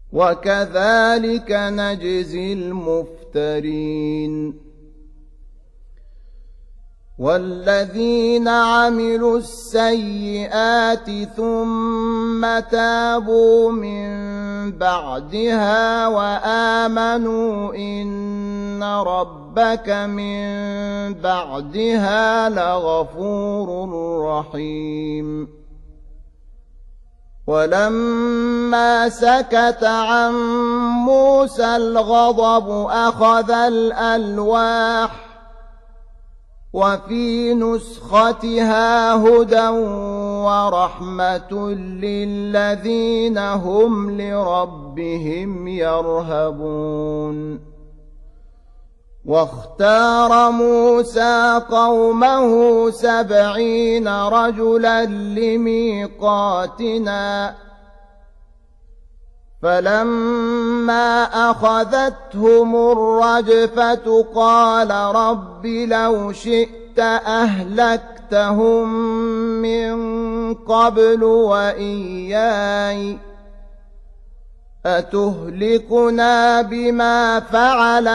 وكذلك نجزي المفترين. والذين عملوا السيئات ثم تابوا من بعدها وآمنوا إن ربك من بعدها لغفور رحيم. ولما سكت عن موسى الغضب أخذ الألواح وفي نسختها هدى ورحمة للذين هم لربهم يرهبون. واختار موسى قومه سبعين رجلا لميقاتنا فلما أخذتهم الرجفة قال رب لو شئت أهلكتهم من قبل وإياي أتهلكنا بما فعل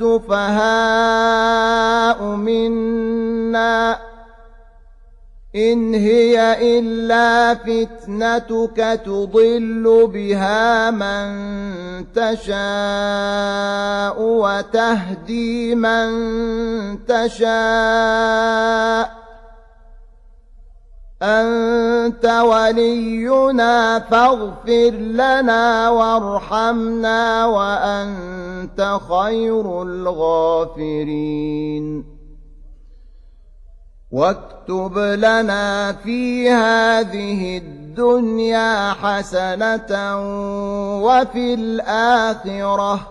السفهاء منا إن هي إلا فتنتك تضل بها من تشاء وتهدي من تشاء أنت ولينا فاغفر لنا وارحمنا وأنت خير الغافرين. واكتب لنا في هذه الدنيا حسنة وفي الآخرة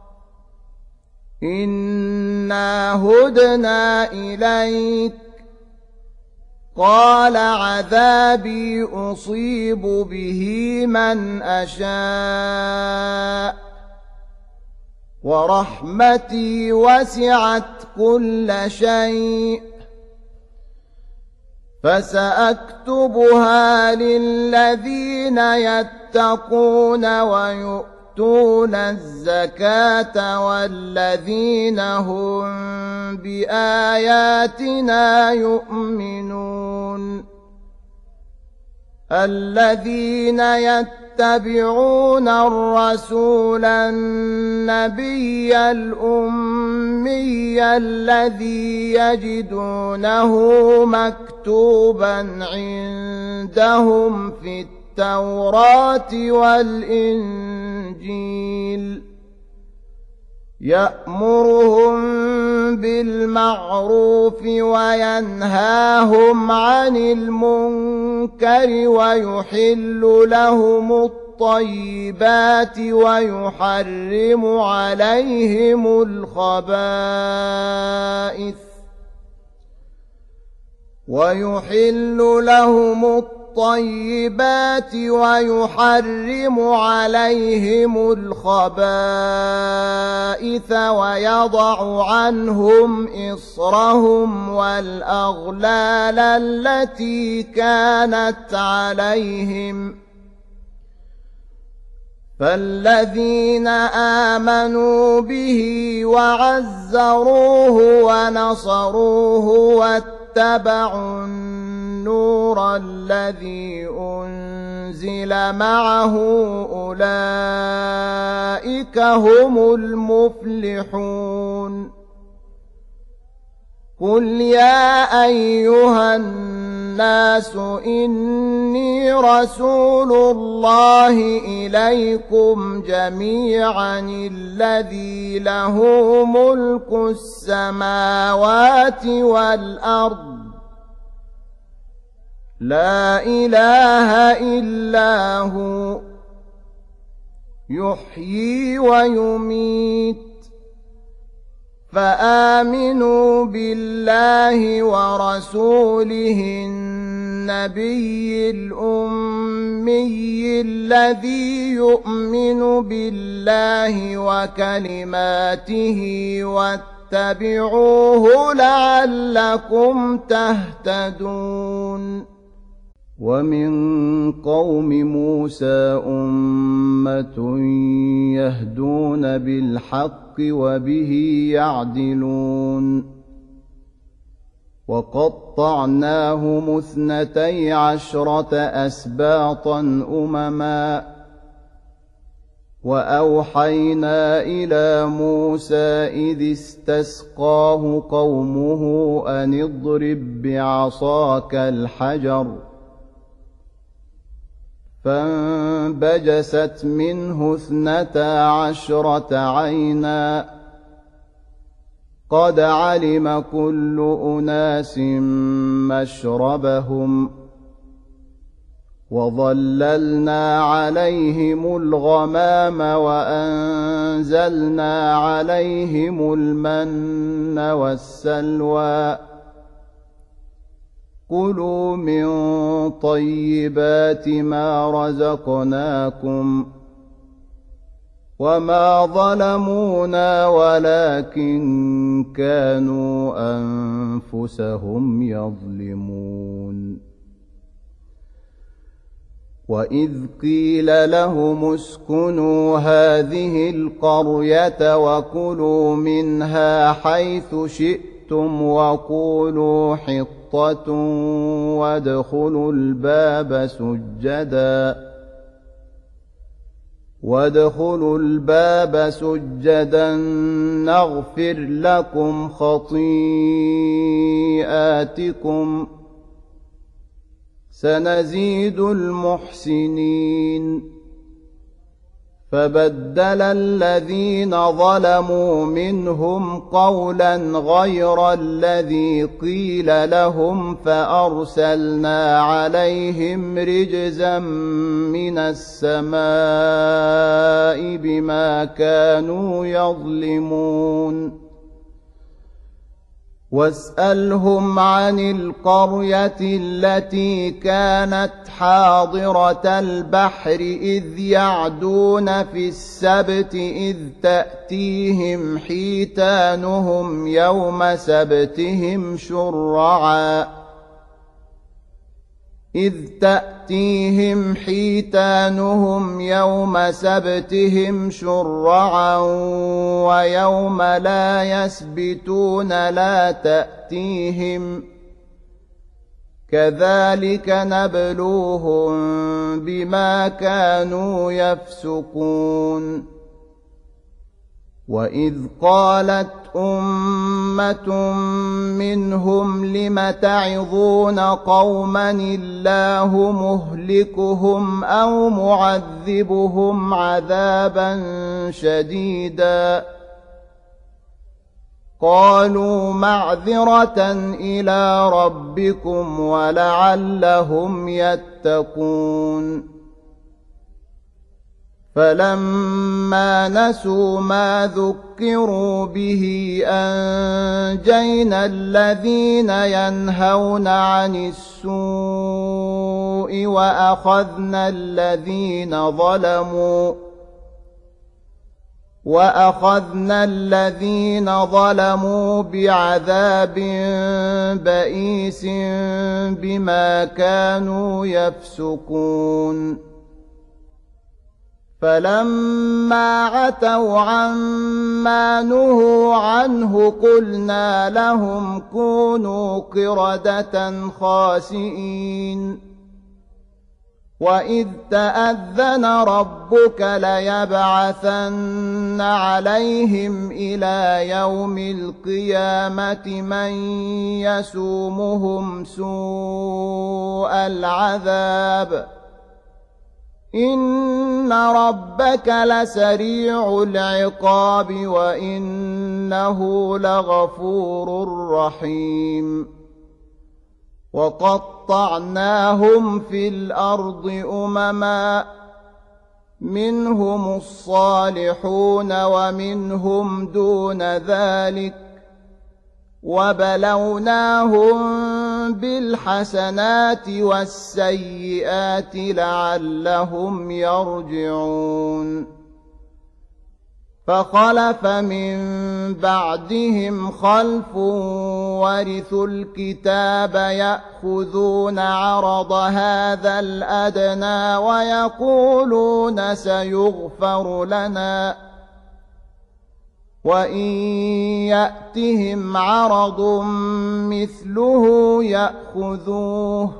إنا هدنا إليك قال عذابي أصيب به من أشاء ورحمتي وسعت كل شيء فسأكتبها للذين يتقون ويؤتون الزكاة والذين هم بآياتنا يؤمنون. الذين يتبعون الرسول النبي الأمي الذي يجدونه مكتوبا عندهم في التوراة والإنجيل يأمرهم بالمعروف وينهاهم عن المنكر ويحل لهم الطيبات ويحرم عليهم الخبائث ويحل لهم الطيبات ويحرم عليهم الخبائث ويضع عنهم إصرهم والأغلال التي كانت عليهم فالذين آمنوا به وعزروه ونصروه واتبعوا النور الذي أنزل معه أولئك هم المفلحون. قل يا أيها الناس إني رسول الله إليكم جميعا الذي له ملك السماوات والأرض لا إله إلا هو يحيي ويميت فآمنوا بالله ورسوله النبي الأمي الذي يؤمن بالله وكلماته واتبعوه لعلكم تهتدون. ومن قوم موسى أمة يهدون بالحق وبه يعدلون وقطعناهم اثنتي عشرة أسباطا أمما وأوحينا إلى موسى إذ استسقاه قومه أن اضرب بعصاك الحجر فانبجست منه اثنتا عشرة عينا قد علم كل أناس مشربهم وظللنا عليهم الغمام وأنزلنا عليهم المن والسلوى كلوا من طيبات ما رزقناكم وما ظلمونا ولكن كانوا أنفسهم يظلمون وإذ قيل لهم اسكنوا هذه القرية وكلوا منها حيث شئتم وقولوا حطة وادخلوا الباب سجدا وادخلوا الباب سجدا نغفر لكم خطيئاتكم سنزيد المحسنين فبدل الذين ظلموا منهم قولا غير الذي قيل لهم فأرسلنا عليهم رجزا من السماء بما كانوا يظلمون واسألهم عن القرية التي كانت حاضرة البحر إذ يعدون في السبت إذ تأتيهم حيتانهم يوم سبتهم شرعا إذ تأتيهم حيتانهم يوم سبتهم شرعا ويوم لا يسبتون لا تأتيهم كذلك نبلوهم بما كانوا يفسقون وإذ قالت أمة منهم لم تعظون قوما الله مهلكهم أو معذبهم عذابا شديدا قالوا معذرة إلى ربكم ولعلهم يتقون فلما نسوا ما ذكروا به أنجينا الذين ينهون عن السوء وأخذنا الذين ظلموا وأخذنا الذين ظلموا بعذاب بئيس بما كانوا يفسقون فلما عتوا عما نهوا عنه قلنا لهم كونوا قردة خاسئين وإذ تأذن ربك ليبعثن عليهم إلى يوم القيامة من يسومهم سوء العذاب إن ربك لسريع العقاب وإنه لغفور رحيم وقطعناهم في الأرض أمما منهم الصالحون ومنهم دون ذلك وبلوناهم بالحسنات والسيئات لعلهم يرجعون فخلف من بعدهم خلف ورثوا الكتاب يأخذون عرض هذا الأدنى ويقولون سيغفر لنا وإن يأتهم عرض مثله يأخذوه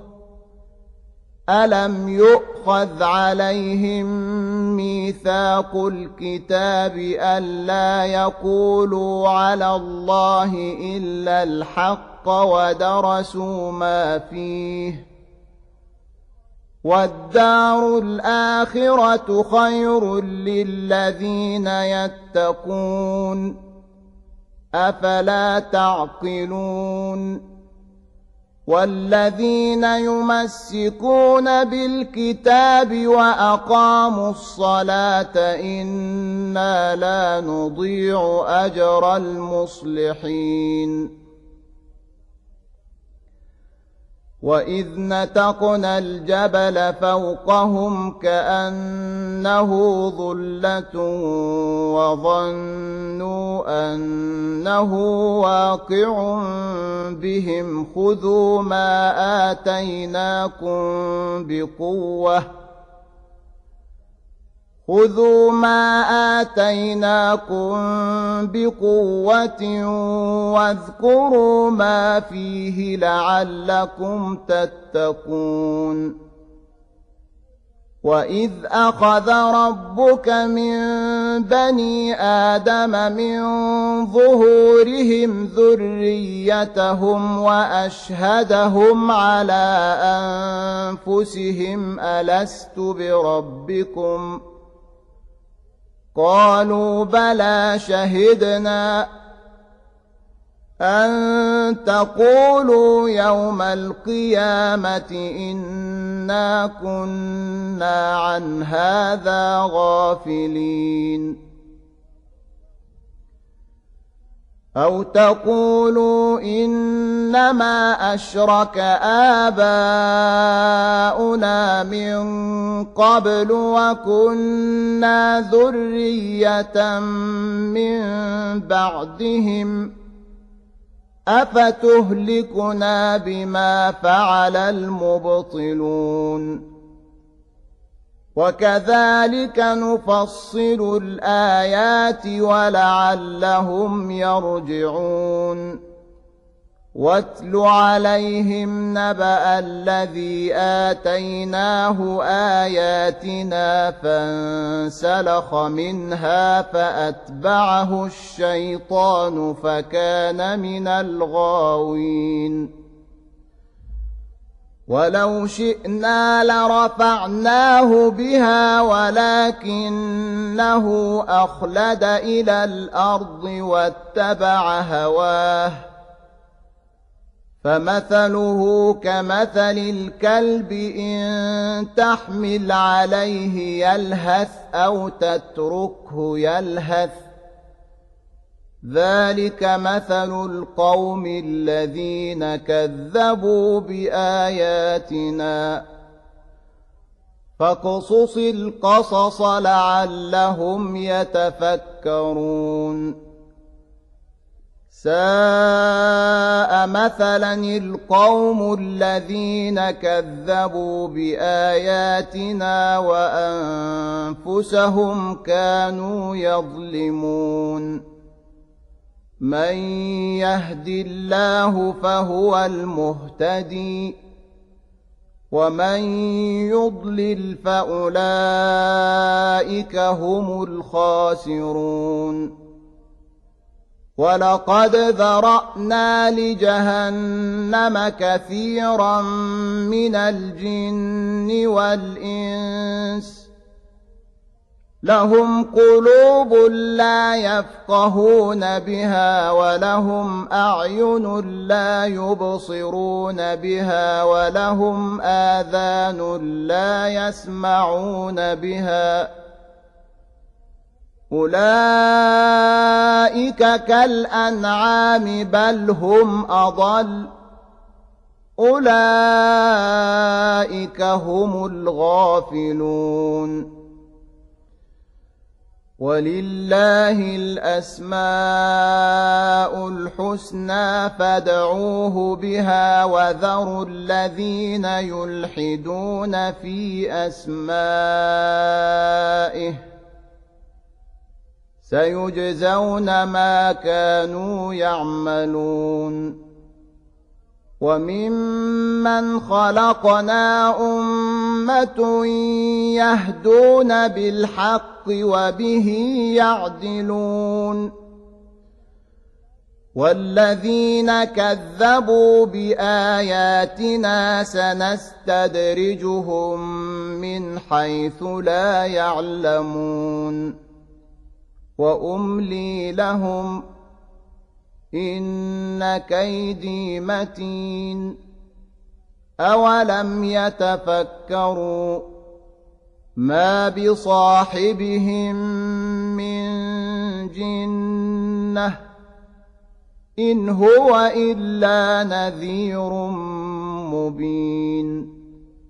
ألم يؤخذ عليهم ميثاق الكتاب ألا يقولوا على الله إلا الحق ودرسوا ما فيه والدار الآخرة خير للذين يتقون أفلا تعقلون والذين يمسكون بالكتاب وأقاموا الصلاة إنا لا نضيع أجر المصلحين وإذ نتقنا الجبل فوقهم كأنه ظلة وظنوا أنه واقع بهم خذوا ما آتيناكم بقوة خذوا ما آتيناكم بقوة واذكروا ما فيه لعلكم تتقون وإذ أخذ ربك من بني آدم من ظهورهم ذريتهم وأشهدهم على أنفسهم ألست بربكم قالوا بلى شهدنا أن تقولوا يوم القيامة إنا كنا عن هذا غافلين أو تقولوا إنما أشرك آباؤنا من قبل وكنا ذرية من بعدهم أفتهلكنا بما فعل المبطلون وكذلك نفصل الآيات ولعلهم يرجعون واتل عليهم نبأ الذي آتيناه آياتنا فانسلخ منها فأتبعه الشيطان فكان من الغاوين ولو شئنا لرفعناه بها ولكنه أخلد إلى الأرض واتبع هواه فمثله كمثل الكلب إن تحمل عليه يلهث أو تتركه يلهث ذلك مثل القوم الذين كذبوا بآياتنا فاقصص القصص لعلهم يتفكرون ساء مثلا القوم الذين كذبوا بآياتنا وأنفسهم كانوا يظلمون من يهد الله فهو المهتدي ومن يضلل فأولئك هم الخاسرون ولقد ذرأنا لجهنم كثيرا من الجن والإنس لهم قلوب لا يفقهون بها ولهم أعين لا يبصرون بها ولهم آذان لا يسمعون بها أولئك كالأنعام بل هم أضل أولئك هم الغافلون ولله الأسماء الحسنى فادعوه بها وذروا الذين يلحدون في أسمائه سيجزون ما كانوا يعملون وممن خلقنا أمة يهدون بالحق وبه يعدلون والذين كذبوا بآياتنا سنستدرجهم من حيث لا يعلمون وأملي لهم إن كيدي متين أولم يتفكروا ما بصاحبهم من جنة إن هو إلا نذير مبين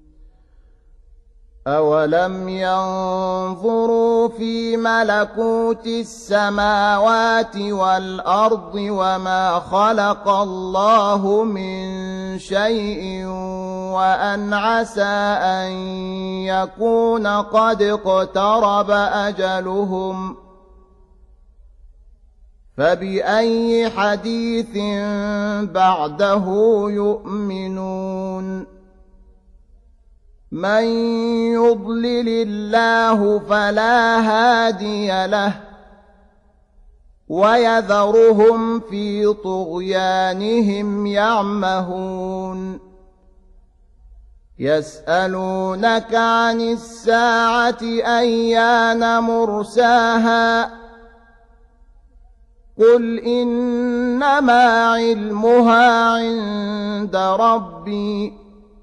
أولم ينظروا في ملكوت السماوات والأرض وما خلق الله من شيء وأن عسى أن يكون قد اقترب أجلهم فبأي حديث بعده يؤمنون من يضلل الله فلا هادي له ويذرهم في طغيانهم يعمهون يسألونك عن الساعة أيان مرساها قل إنما علمها عند ربي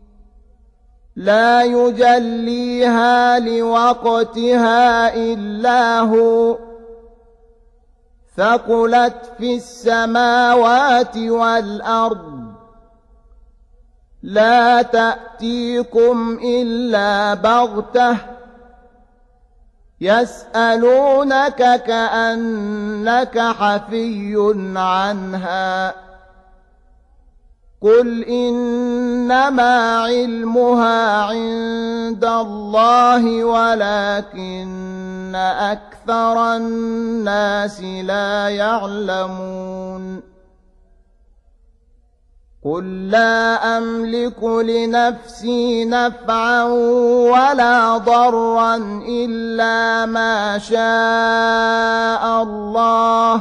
لا يجليها لوقتها إلا هو ثقلت في السماوات والأرض لا تأتيكم إلا بغتة يسألونك كأنك حفي عنها قل إنما علمها عند الله ولكن أكثر الناس لا يعلمون قل لا أملك لنفسي نفعا ولا ضرا إلا ما شاء الله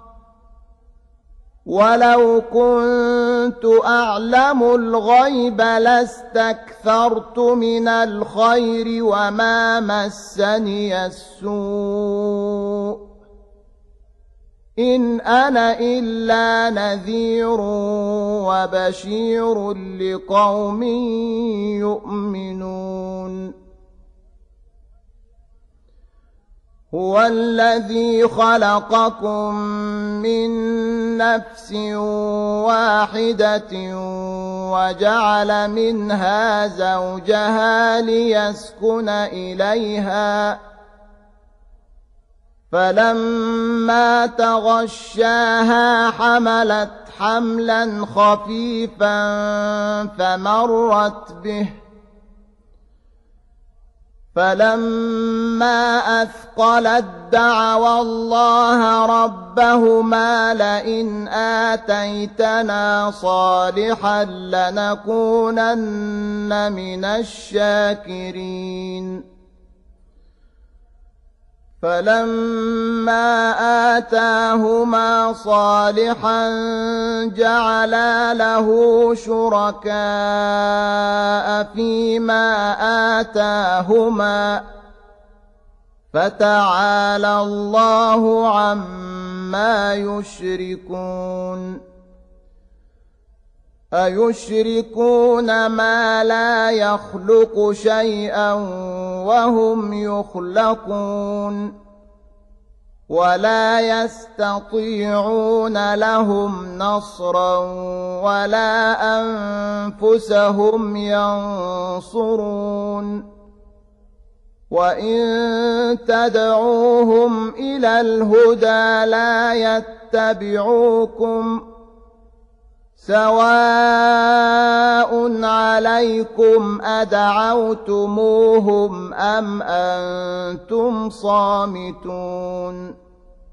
ولو كنت أعلم الغيب لاستكثرت من الخير وما مسني السوء إن أنا إلا نذير وبشير لقوم يؤمنون هو الذي خلقكم من نفس واحدة وجعل منها زوجها ليسكن إليها فلما تغشاها حملت حملا خفيفا فمرت به فلما أثقلت دعوا الله ربهما لئن آتيتنا صالحا لنكونن من الشاكرين فلما آتاهما صالحا جعلا له شركاء فيما آتاهما فتعالى الله عما يشركون أيشركون ما لا يخلق شيئا وهم يخلقون ولا يستطيعون لهم نصرا ولا أنفسهم ينصرون وإن تدعوهم إلى الهدى لا يتبعوكم سواء عليكم أدعوتموهم أم أنتم صامتون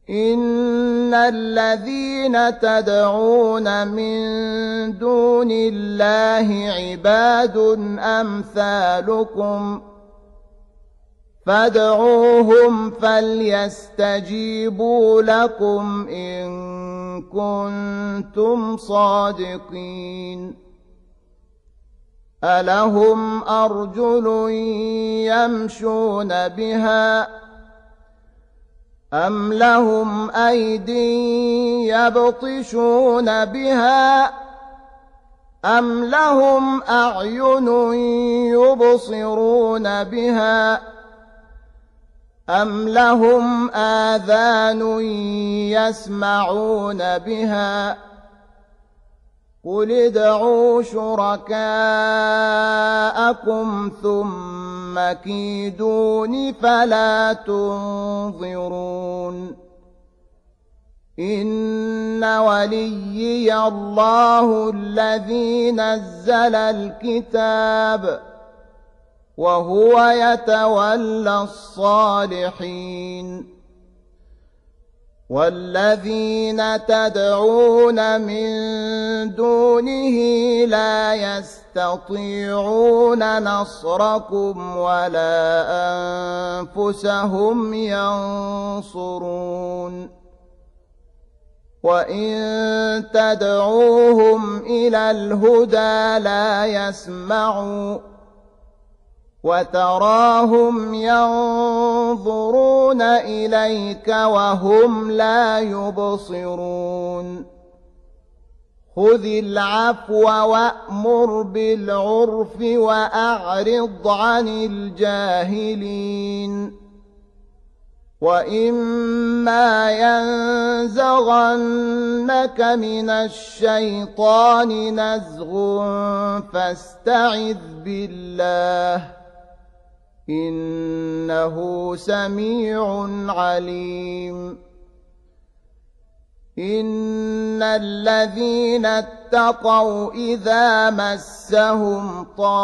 إن الذين تدعون من دون الله عباد أمثالكم فادعوهم فليستجيبوا لكم إن كنتم صادقين ألهم أرجل يمشون بها أم لهم أيدي يبطشون بها أم لهم أعين يبصرون بها أم لهم آذان يسمعون بها قل ادعوا شركاءكم ثم كيدون فلا تنظرون إن وليي الله الذي نزل الكتاب وهو يتولى الصالحين والذين تدعون من دونه لا يستطيعون نصركم ولا أنفسهم ينصرون وإن تدعوهم إلى الهدى لا يسمعوا وتراهم ينظرون إليك وهم لا يبصرون خذ العفو وأمر بالعرف وأعرض عن الجاهلين وإما ينزغنك من الشيطان نزغ فاستعذ بالله إنه سميع عليم إن الذين اتقوا إذا مسهم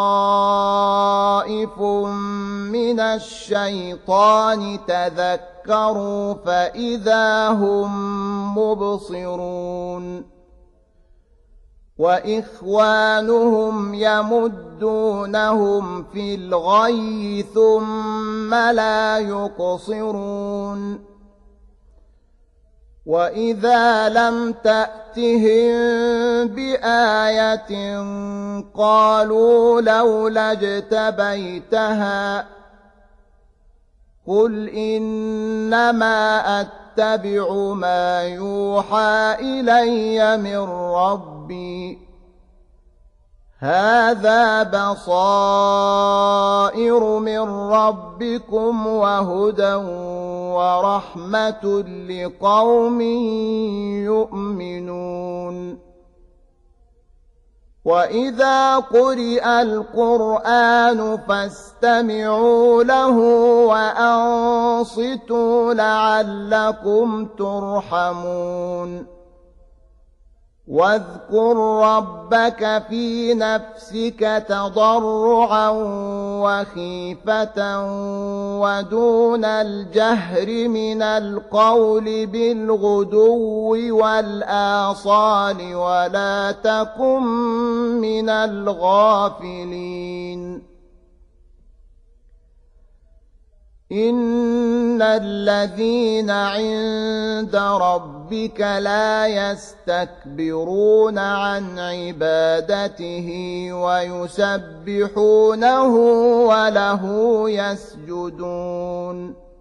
طائف من الشيطان تذكروا فإذا هم مبصرون وإخوانهم يمدونهم في الغي ثم لا يقصرون وإذا لم تأتهم بآية قالوا لولا اجتبيتها قل إنما أتبع ما يوحى إلي من ربي هذا بصائر من ربكم وهدى ورحمة لقوم يؤمنون وإذا قرئ القرآن فاستمعوا له وأنصتوا لعلكم ترحمون واذكر ربك في نفسك تضرعا وخيفة ودون الجهر من القول بالغدو والآصال ولا تكن من الغافلين إن الذين عند ربك لا يستكبرون عن عبادته ويسبحونه وله يسجدون